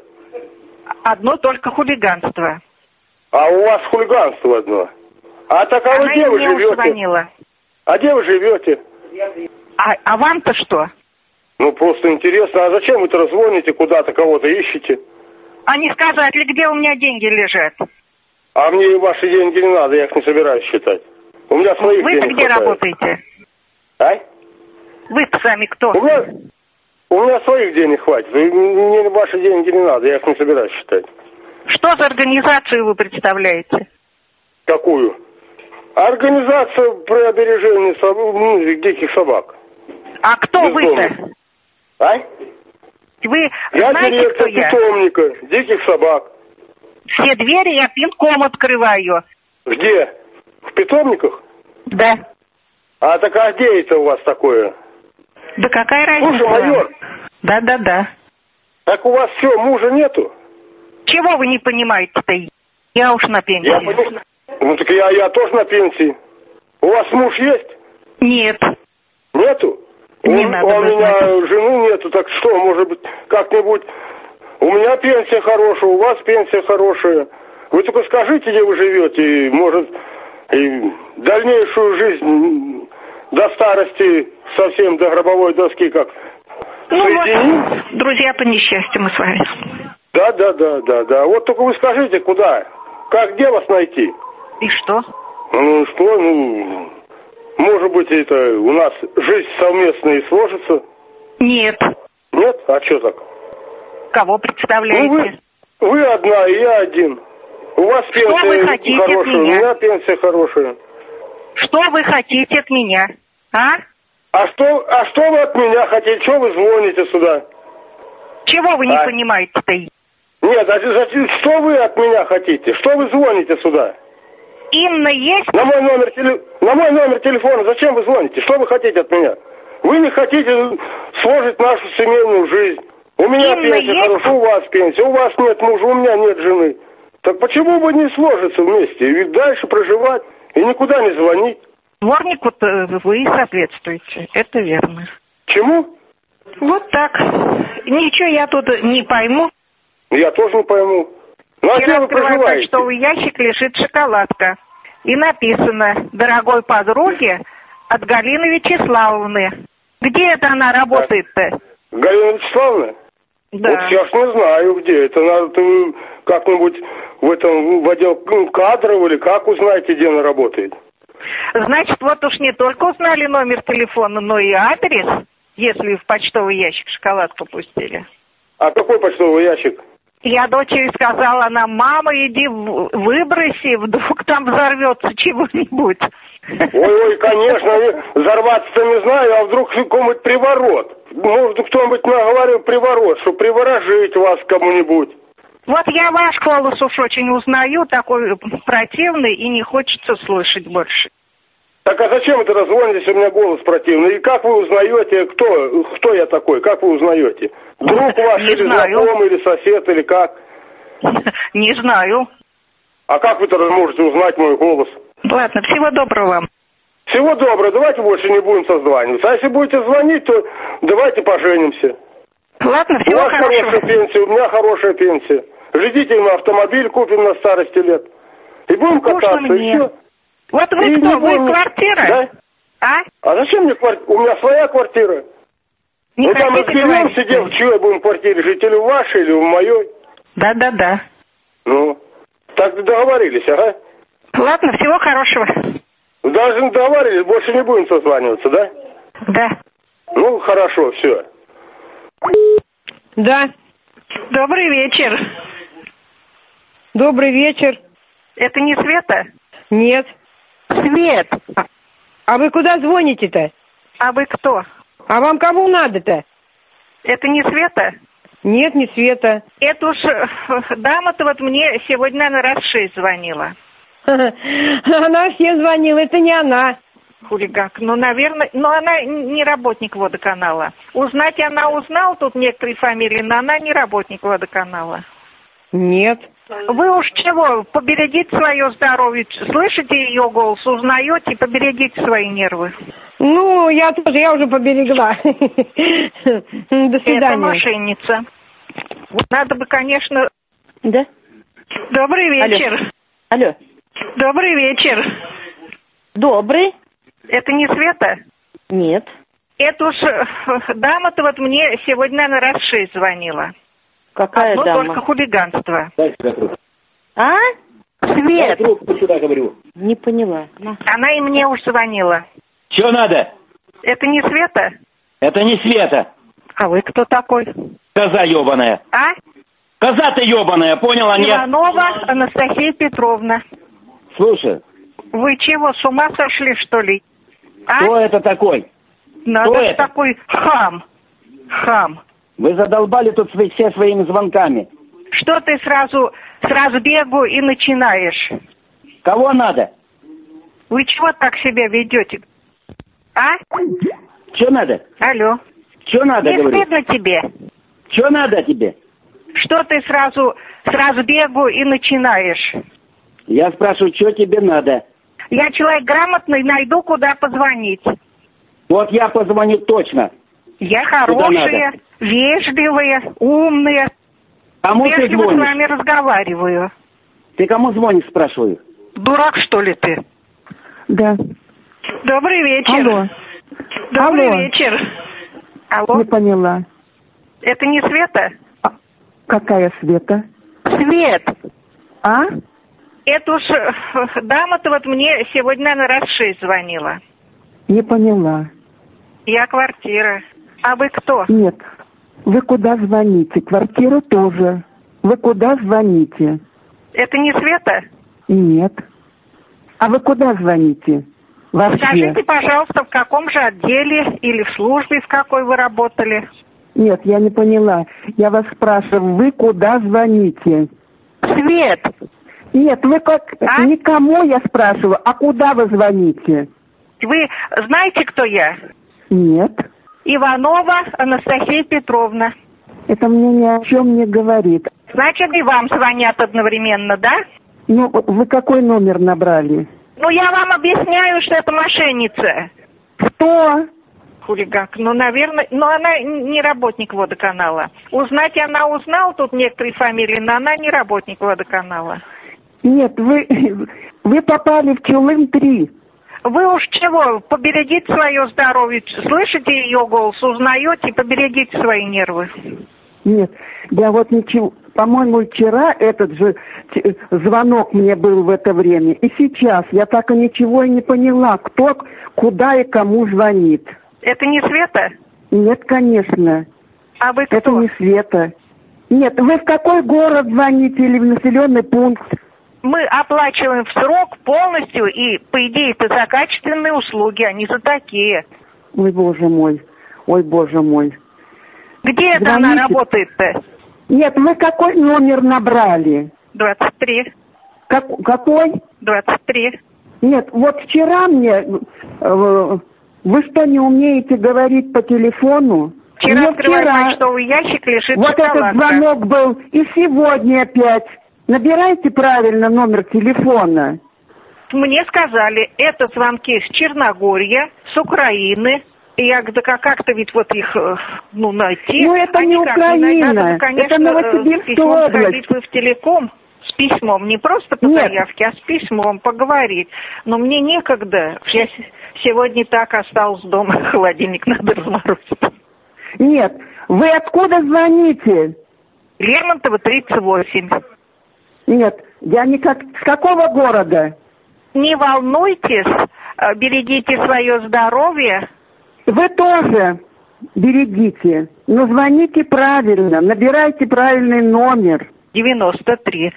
Одно только хулиганство. А у вас хулиганство одно. А так а вы где вы живете? Звонила. А где вы живете? А, а вам-то что? Ну, просто интересно, а зачем вы-то развоните куда-то, кого-то ищете? А не сказать ли, где у меня деньги лежат? А мне ваши деньги не надо, я их не собираюсь считать. У меня своих Вы-то денег где хватает. работаете? А? Вы-то сами кто? У меня, у меня своих денег хватит. Мне ваши деньги не надо, я их не собираюсь считать. Что за организацию вы представляете? Какую? Организация при обережении соб... диких собак. А кто вы-то? А? Вы я знаете, директор кто я? питомника диких собак. Все двери я пинком открываю. Где? В питомниках? Да. А так а где это у вас такое? Да какая разница? Слушай, майор. Да-да-да. Так у вас все, мужа нету? Чего вы не понимаете-то? Я уж на пенсии. Я понимаю. Ну так я, я тоже на пенсии. У вас муж есть? Нет. Нету? Не он, надо у меня знать. жены нету, так что, может быть, как-нибудь... У меня пенсия хорошая, у вас пенсия хорошая. Вы только скажите, где вы живете, и, может, и дальнейшую жизнь до старости, совсем до гробовой доски, как ну соединим. Вот, друзья по несчастью мы с вами. Да, да, да, да, да. Вот только вы скажите, куда? Как, где вас найти? И что? Ну, что, ну... Может быть, это у нас жизнь совместная и сложится? Нет. Нет? А что так? Кого представляете? Ну, вы, вы одна, и я один. У вас пенсия что вы хотите хорошая, от меня? у меня пенсия хорошая. Что вы хотите от меня? А? А что, а что вы от меня хотите? Чего вы звоните сюда? Чего вы не а? понимаете-то? Нет, а что вы от меня хотите? Что вы звоните сюда? Инна есть? На мой номер, теле... на мой номер телефона зачем вы звоните? Что вы хотите от меня? Вы не хотите сложить нашу семейную жизнь. У меня Инна пенсия есть? хорошая, у вас пенсия, у вас нет мужа, у меня нет жены. Так почему бы не сложиться вместе? Ведь дальше проживать и никуда не звонить. Дворнику-то вы соответствуете, это верно. Чему? Вот так. Ничего я тут не пойму. Я тоже не пойму. Ну, а где вы проживаете? Почтовый ящик лежит шоколадка. И написано: дорогой подруге от Галины Вячеславовны. Где это она работает-то? Галина Вячеславовна? Да. Вот сейчас не знаю, где. Это надо вы как-нибудь в этом, в отдел кадров или как узнаете, где она работает? Значит, вот уж не только узнали номер телефона, но и адрес, если в почтовый ящик шоколадку пустили. А какой почтовый ящик? Я дочери сказала, она, мама, иди в- выброси, вдруг там взорвется чего-нибудь. Ой-ой, конечно, взорваться-то не знаю, а вдруг какой-нибудь приворот. Может, кто-нибудь наговорил приворот, что приворожить вас кому-нибудь. Вот я ваш голос уж очень узнаю, такой противный, и не хочется слышать больше. Так а зачем вы тогда звоните, у меня голос противный? И как вы узнаете, кто, кто я такой? Как вы узнаете? Друг ваш Не или знаю. знакомый, или сосед, или как? Не знаю. А как вы тогда можете узнать мой голос? Ладно, всего доброго вам. Всего доброго, давайте больше не будем созваниваться. А если будете звонить, то давайте поженимся. Ладно, У всего вас хорошего. хорошая пенсия, у меня хорошая пенсия. Ждите, мы автомобиль купим на старости лет. И будем Скучно кататься, мне. и все. Вот вы И кто? не Вы будем- квартира? Да? А? А зачем мне квартира? У меня своя квартира. Не ну там хотите разберемся, говорить? где, в чьей будем квартире жить, или в вашей, или в моей. Да-да-да. Ну, так договорились, ага. Ладно, всего хорошего. Даже договорились, больше не будем созваниваться, да? Да. Ну, хорошо, все. Да. Добрый вечер. Добрый вечер. Это не Света? Нет. Свет. А вы куда звоните-то? А вы кто? А вам кому надо-то? Это не Света? Нет, не Света. Это уж э, дама-то вот мне сегодня, наверное, раз шесть звонила. Она всем звонила, это не она. Хулиганка. Ну, наверное, но она не работник водоканала. Узнать она узнала тут некоторые фамилии, но она не работник водоканала. Нет. Вы уж чего, поберегите свое здоровье, слышите ее голос, узнаете, поберегите свои нервы. Ну, я тоже, я уже поберегла. До свидания. Это мошенница. Вот надо бы, конечно... Да? Добрый вечер. Алло. Алло. Добрый вечер. Добрый. Это не Света? Нет. Это уж э, дама-то вот мне сегодня, наверное, раз шесть звонила. Какая Одно дама? только хулиганство. А? Свет. сюда говорю. Не поняла. На. Она и мне уж звонила. Чего надо? Это не Света? Это не Света. А вы кто такой? Коза ебаная. А? Коза ты ебаная, поняла, нет? Иванова Анастасия Петровна. Слушай, Вы чего, с ума сошли, что ли? А? кто это такой? Надо кто ж это? такой хам. Хам. Вы задолбали тут свои- все своими звонками. Что ты сразу с разбегу и начинаешь? Кого надо? Вы чего так себя ведете? А? Что надо? Алло. Что надо, Не говорю? стыдно тебе? Что надо тебе? Что ты сразу с разбегу и начинаешь? Я спрашиваю, что тебе надо? Я человек грамотный, найду, куда позвонить. Вот я позвоню точно. Я Куда хорошая, надо? вежливая, умная. Кому ты Вежливо с звонишь? вами разговариваю. Ты кому звонишь, спрашиваю? Дурак, что ли ты? Да. Добрый вечер. Алло. Добрый Алло. вечер. Алло. Не поняла. Это не Света? Какая Света? Свет. А? Это уж э, дама-то вот мне сегодня, наверное, раз шесть звонила. Не поняла. Я квартира. А вы кто? Нет. Вы куда звоните? Квартира тоже. Вы куда звоните? Это не Света? Нет. А вы куда звоните? Вообще. Скажите, пожалуйста, в каком же отделе или в службе, в какой вы работали? Нет, я не поняла. Я вас спрашиваю, вы куда звоните? Свет. Нет, вы как... А? Никому я спрашиваю, а куда вы звоните? Вы знаете, кто я? Нет. Иванова Анастасия Петровна. Это мне ни о чем не говорит. Значит, и вам звонят одновременно, да? Ну, вы какой номер набрали? Ну, я вам объясняю, что это мошенница. Кто? Хулиганка. Ну, наверное, но она не работник водоканала. Узнать она узнала тут некоторые фамилии, но она не работник водоканала. Нет, вы, вы попали в Чулым три. Вы уж чего, поберегите свое здоровье, слышите ее голос, узнаете, поберегите свои нервы. Нет, я вот ничего... По-моему, вчера этот же звонок мне был в это время. И сейчас я так и ничего и не поняла, кто, куда и кому звонит. Это не Света? Нет, конечно. А вы кто? Это не Света. Нет, вы в какой город звоните или в населенный пункт? Мы оплачиваем в срок полностью, и, по идее, это за качественные услуги, а не за такие. Ой, боже мой, ой, боже мой. Где это она работает-то? Нет, вы какой номер набрали? двадцать три. Как, какой? двадцать три. Нет, вот вчера мне... Э, вы что, не умеете говорить по телефону? Вчера открываю почтовый ящик, лежит вот шоколадка. Этот звонок был, и сегодня опять. Набирайте правильно номер телефона. Мне сказали, это звонки с Черногории, с Украины. И я говорю, да как-то ведь вот их, ну, найти. Ну, это не Украина, надо, конечно, это Новосибирская область. Сходить вы в телеком с письмом, не просто по Нет. заявке, а с письмом поговорить. Но мне некогда. Я сегодня так осталась дома, холодильник надо разморозить. Нет, вы откуда звоните? Лермонтова, тридцать восемь. Нет, я никак... С какого города? Не волнуйтесь, берегите свое здоровье. Вы тоже берегите, но звоните правильно, набирайте правильный номер. девяносто три.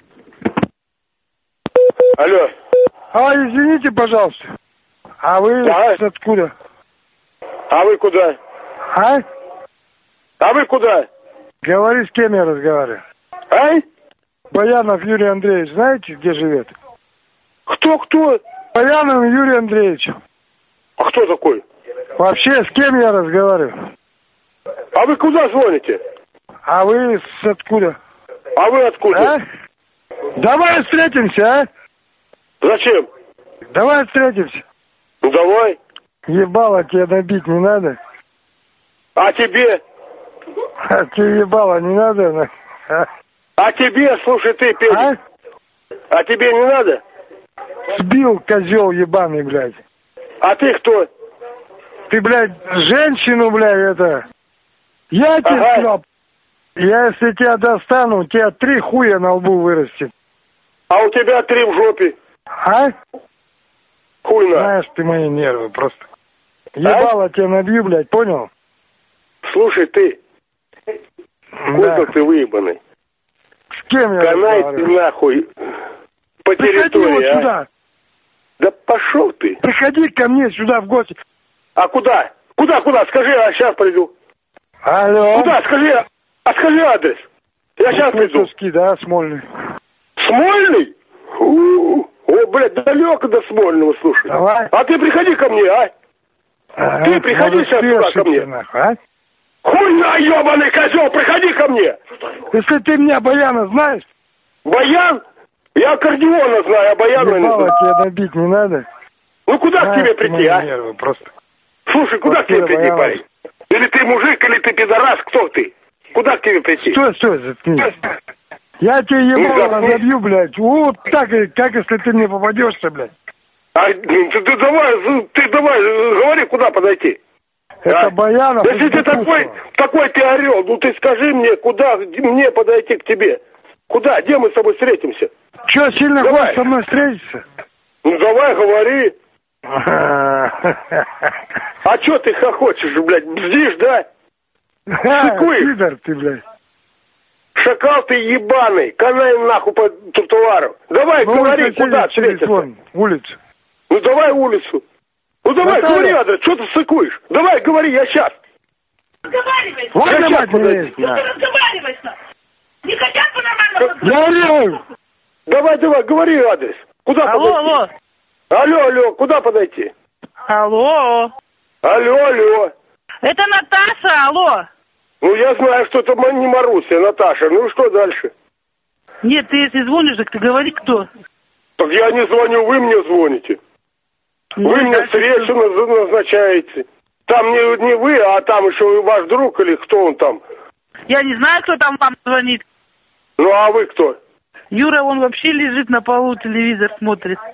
Алло. А, извините, пожалуйста. А вы да. откуда? А вы куда? А? А вы куда? Говори, с кем я разговариваю. А? Баянов Юрий Андреевич, знаете, где живет? Кто-кто? Баянов Юрий Андреевич. А кто такой? Вообще, с кем я разговариваю? А вы куда звоните? А вы с откуда? А вы откуда? А? Давай встретимся, а? Зачем? Давай встретимся. Ну давай. Ебало тебе набить не надо. А тебе? А тебе ебало не надо? А, а тебе, слушай, ты, Петя. А? а тебе не надо? Сбил, козел ебаный, блядь. А ты кто? Ты, блядь, женщину, блядь, это... Я тебе ага. сказал, я если тебя достану, у тебя три хуя на лбу вырастет. А у тебя три в жопе. А? Хуйна. Знаешь, ты мои нервы просто. Ебало а? тебя набью, блядь, понял? Слушай, ты. Да. Куда ты выебанный? С кем я Канай ты нахуй по Приходи территории, вот а? сюда. Да пошел ты. Приходи ко мне сюда в гости. А куда? Куда, куда? Скажи, я сейчас приду. Алло. Куда? Скажи, а скажи адрес. Я сейчас приду. Ски, да, Смольный. Смольный? У-у-у. О, блядь, далеко до Смольного, слушай. Давай. А ты приходи ко мне, а? а ты приходи сейчас сюда ко мне. Нахуй, а? Хуйна, ебаный козел, приходи ко мне. Если ты меня, Баяна, знаешь? Баян? Я аккордеона знаю, а Баяна не знаю. Тебя добить не надо. Ну куда знаешь, к тебе прийти, а? Нервы, просто. Слушай, куда к тебе прийти, парень? Или ты мужик, или ты пидорас, кто ты? Куда к тебе прийти? Стой, стой, заткнись. Я тебе ебало разобью, блядь. Вот так, как если ты мне попадешься, блядь. А, ты, ты давай, ты давай, говори, куда подойти. Это а? Баянов. Если ты такой, такой ты орел, ну ты скажи мне, куда мне подойти к тебе? Куда? Где мы с тобой встретимся? Че, сильно давай. хочешь со мной встретиться? Ну давай, говори. А че ты хохочешь, блядь? Бздишь, да? Шикуешь? Пидор ты, блядь. Шакал ты ебаный, канай нахуй по тротуару. Давай, ну, говори, куда встретиться? Улицу. Ну давай улицу. Ну давай, Наталья. Говори адрес, что ты сыкуешь? Давай, говори, я сейчас. Разговаривай. Вот я сейчас подойди. Что ты разговариваешь-то? Не хотят по-нормальному разговаривать? Давай, давай, говори адрес. Куда алло, подойти? Алло, алло. Алло, куда подойти? Алло. Алло, алло. Это Наташа, алло. Ну, я знаю, что это не Маруся, Наташа. Ну, что дальше? Нет, ты если звонишь, так ты говори, кто. Так я не звоню, вы мне звоните. Ну, вы мне встречу назначаете. Там не, не вы, а там еще ваш друг или кто он там? Я не знаю, кто там вам звонит. Ну, а вы кто? Юра, он вообще лежит на полу, телевизор смотрит.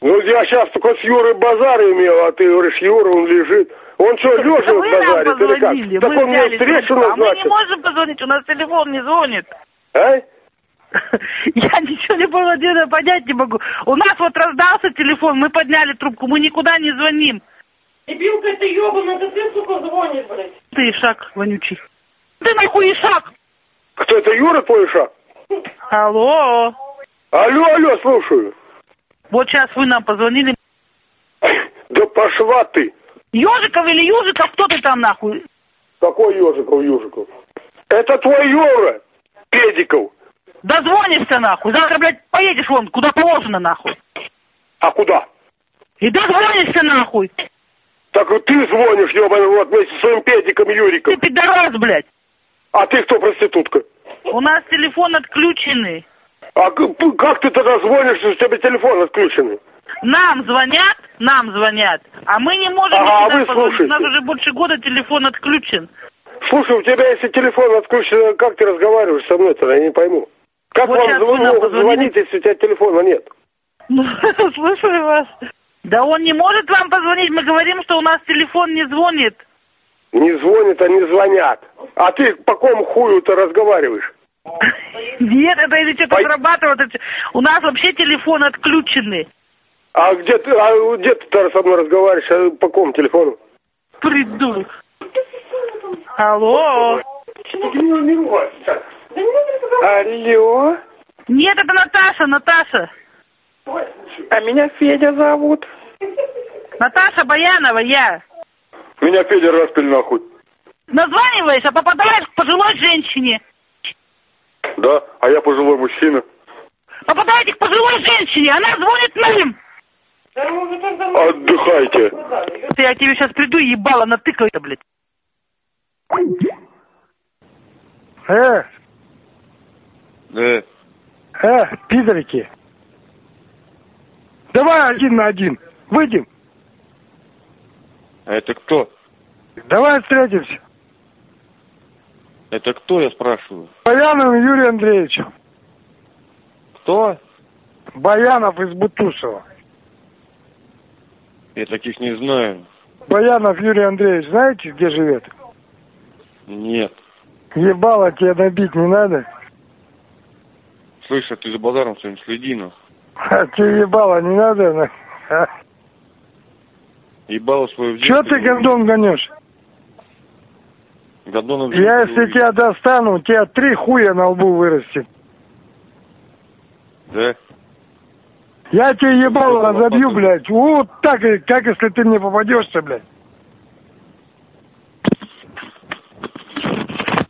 Ну, я сейчас только с Юрой базар имел, а ты говоришь, Юра, он лежит. Он что, лежа базарит или как? Так он мне встречу назначит. А мы не можем позвонить, у нас телефон не звонит. А? Я ничего не поняла, деда, понять не могу. У нас вот раздался телефон, мы подняли трубку, мы никуда не звоним. Дебилка, ты ебаная, да ты, сука, звонишь, блядь. Ты Ишак, вонючий. Ты нахуй Ишак? Кто это, Юра твой Ишак? Алло. Алло, алло, слушаю. Вот сейчас вы нам позвонили. Да пошла ты. Ежиков или Южиков, кто ты там нахуй? Какой Ежиков, Южиков? Это твой Юра, Педиков. Дозвонишься нахуй. Завтра, блядь, поедешь вон, куда положено нахуй. А куда? И дозвонишься нахуй. Так вот ты звонишь, ебаный, вот вместе со своим Педиком Юриком. Ты пидорас, блядь. А ты кто, проститутка? У нас телефон отключенный. А как ты тогда звонишь, если у тебя телефон отключенный? Нам звонят, нам звонят, а мы не можем ага, никуда вы позвонить. Слушайте. У нас уже больше года телефон отключен. Слушай, у тебя если телефон отключен, как ты разговариваешь со мной тогда, я не пойму. Как вот вам звонить, звонить, если у тебя телефона нет? Ну, слушаю вас. Да он не может вам позвонить, мы говорим, что у нас телефон не звонит. Не звонит, а не звонят. А ты по какому хую-то разговариваешь? Нет, это или что-то срабатывает. У нас вообще телефон отключенный. А где ты, а где ты со мной разговариваешь? А по какому телефону? Придурок. Алло. Алло. Нет, это Наташа, Наташа. А меня Федя зовут. Наташа Баянова, я. Меня Федя распиль нахуй. Названиваешь, а попадаешь к пожилой женщине. Да, а я пожилой мужчина. Попадаете к пожилой женщине, она звонит нам. Отдыхайте. Я тебе сейчас приду и ебало натыкаю-то, блядь. Э, Да. э, пидорики. Давай один на один. Выйдем. А это кто? Давай встретимся. Это кто, я спрашиваю? Баянов Юрий Андреевич. Кто? Баянов из Бутусова. Я таких не знаю. Баянов Юрий Андреевич, знаете, где живет? Нет. Ебало тебе набить не надо? Слышь, а ты за базаром своим следи, ну. А тебе ебало не надо? Ну? А? Ебало свою в Чё ты гондон гонешь? Гондоном Я если тебя достану, у тебя три хуя на лбу вырастет. Да? Я тебе ебало разобью, блядь. Вот так, как если ты мне попадешься, блядь.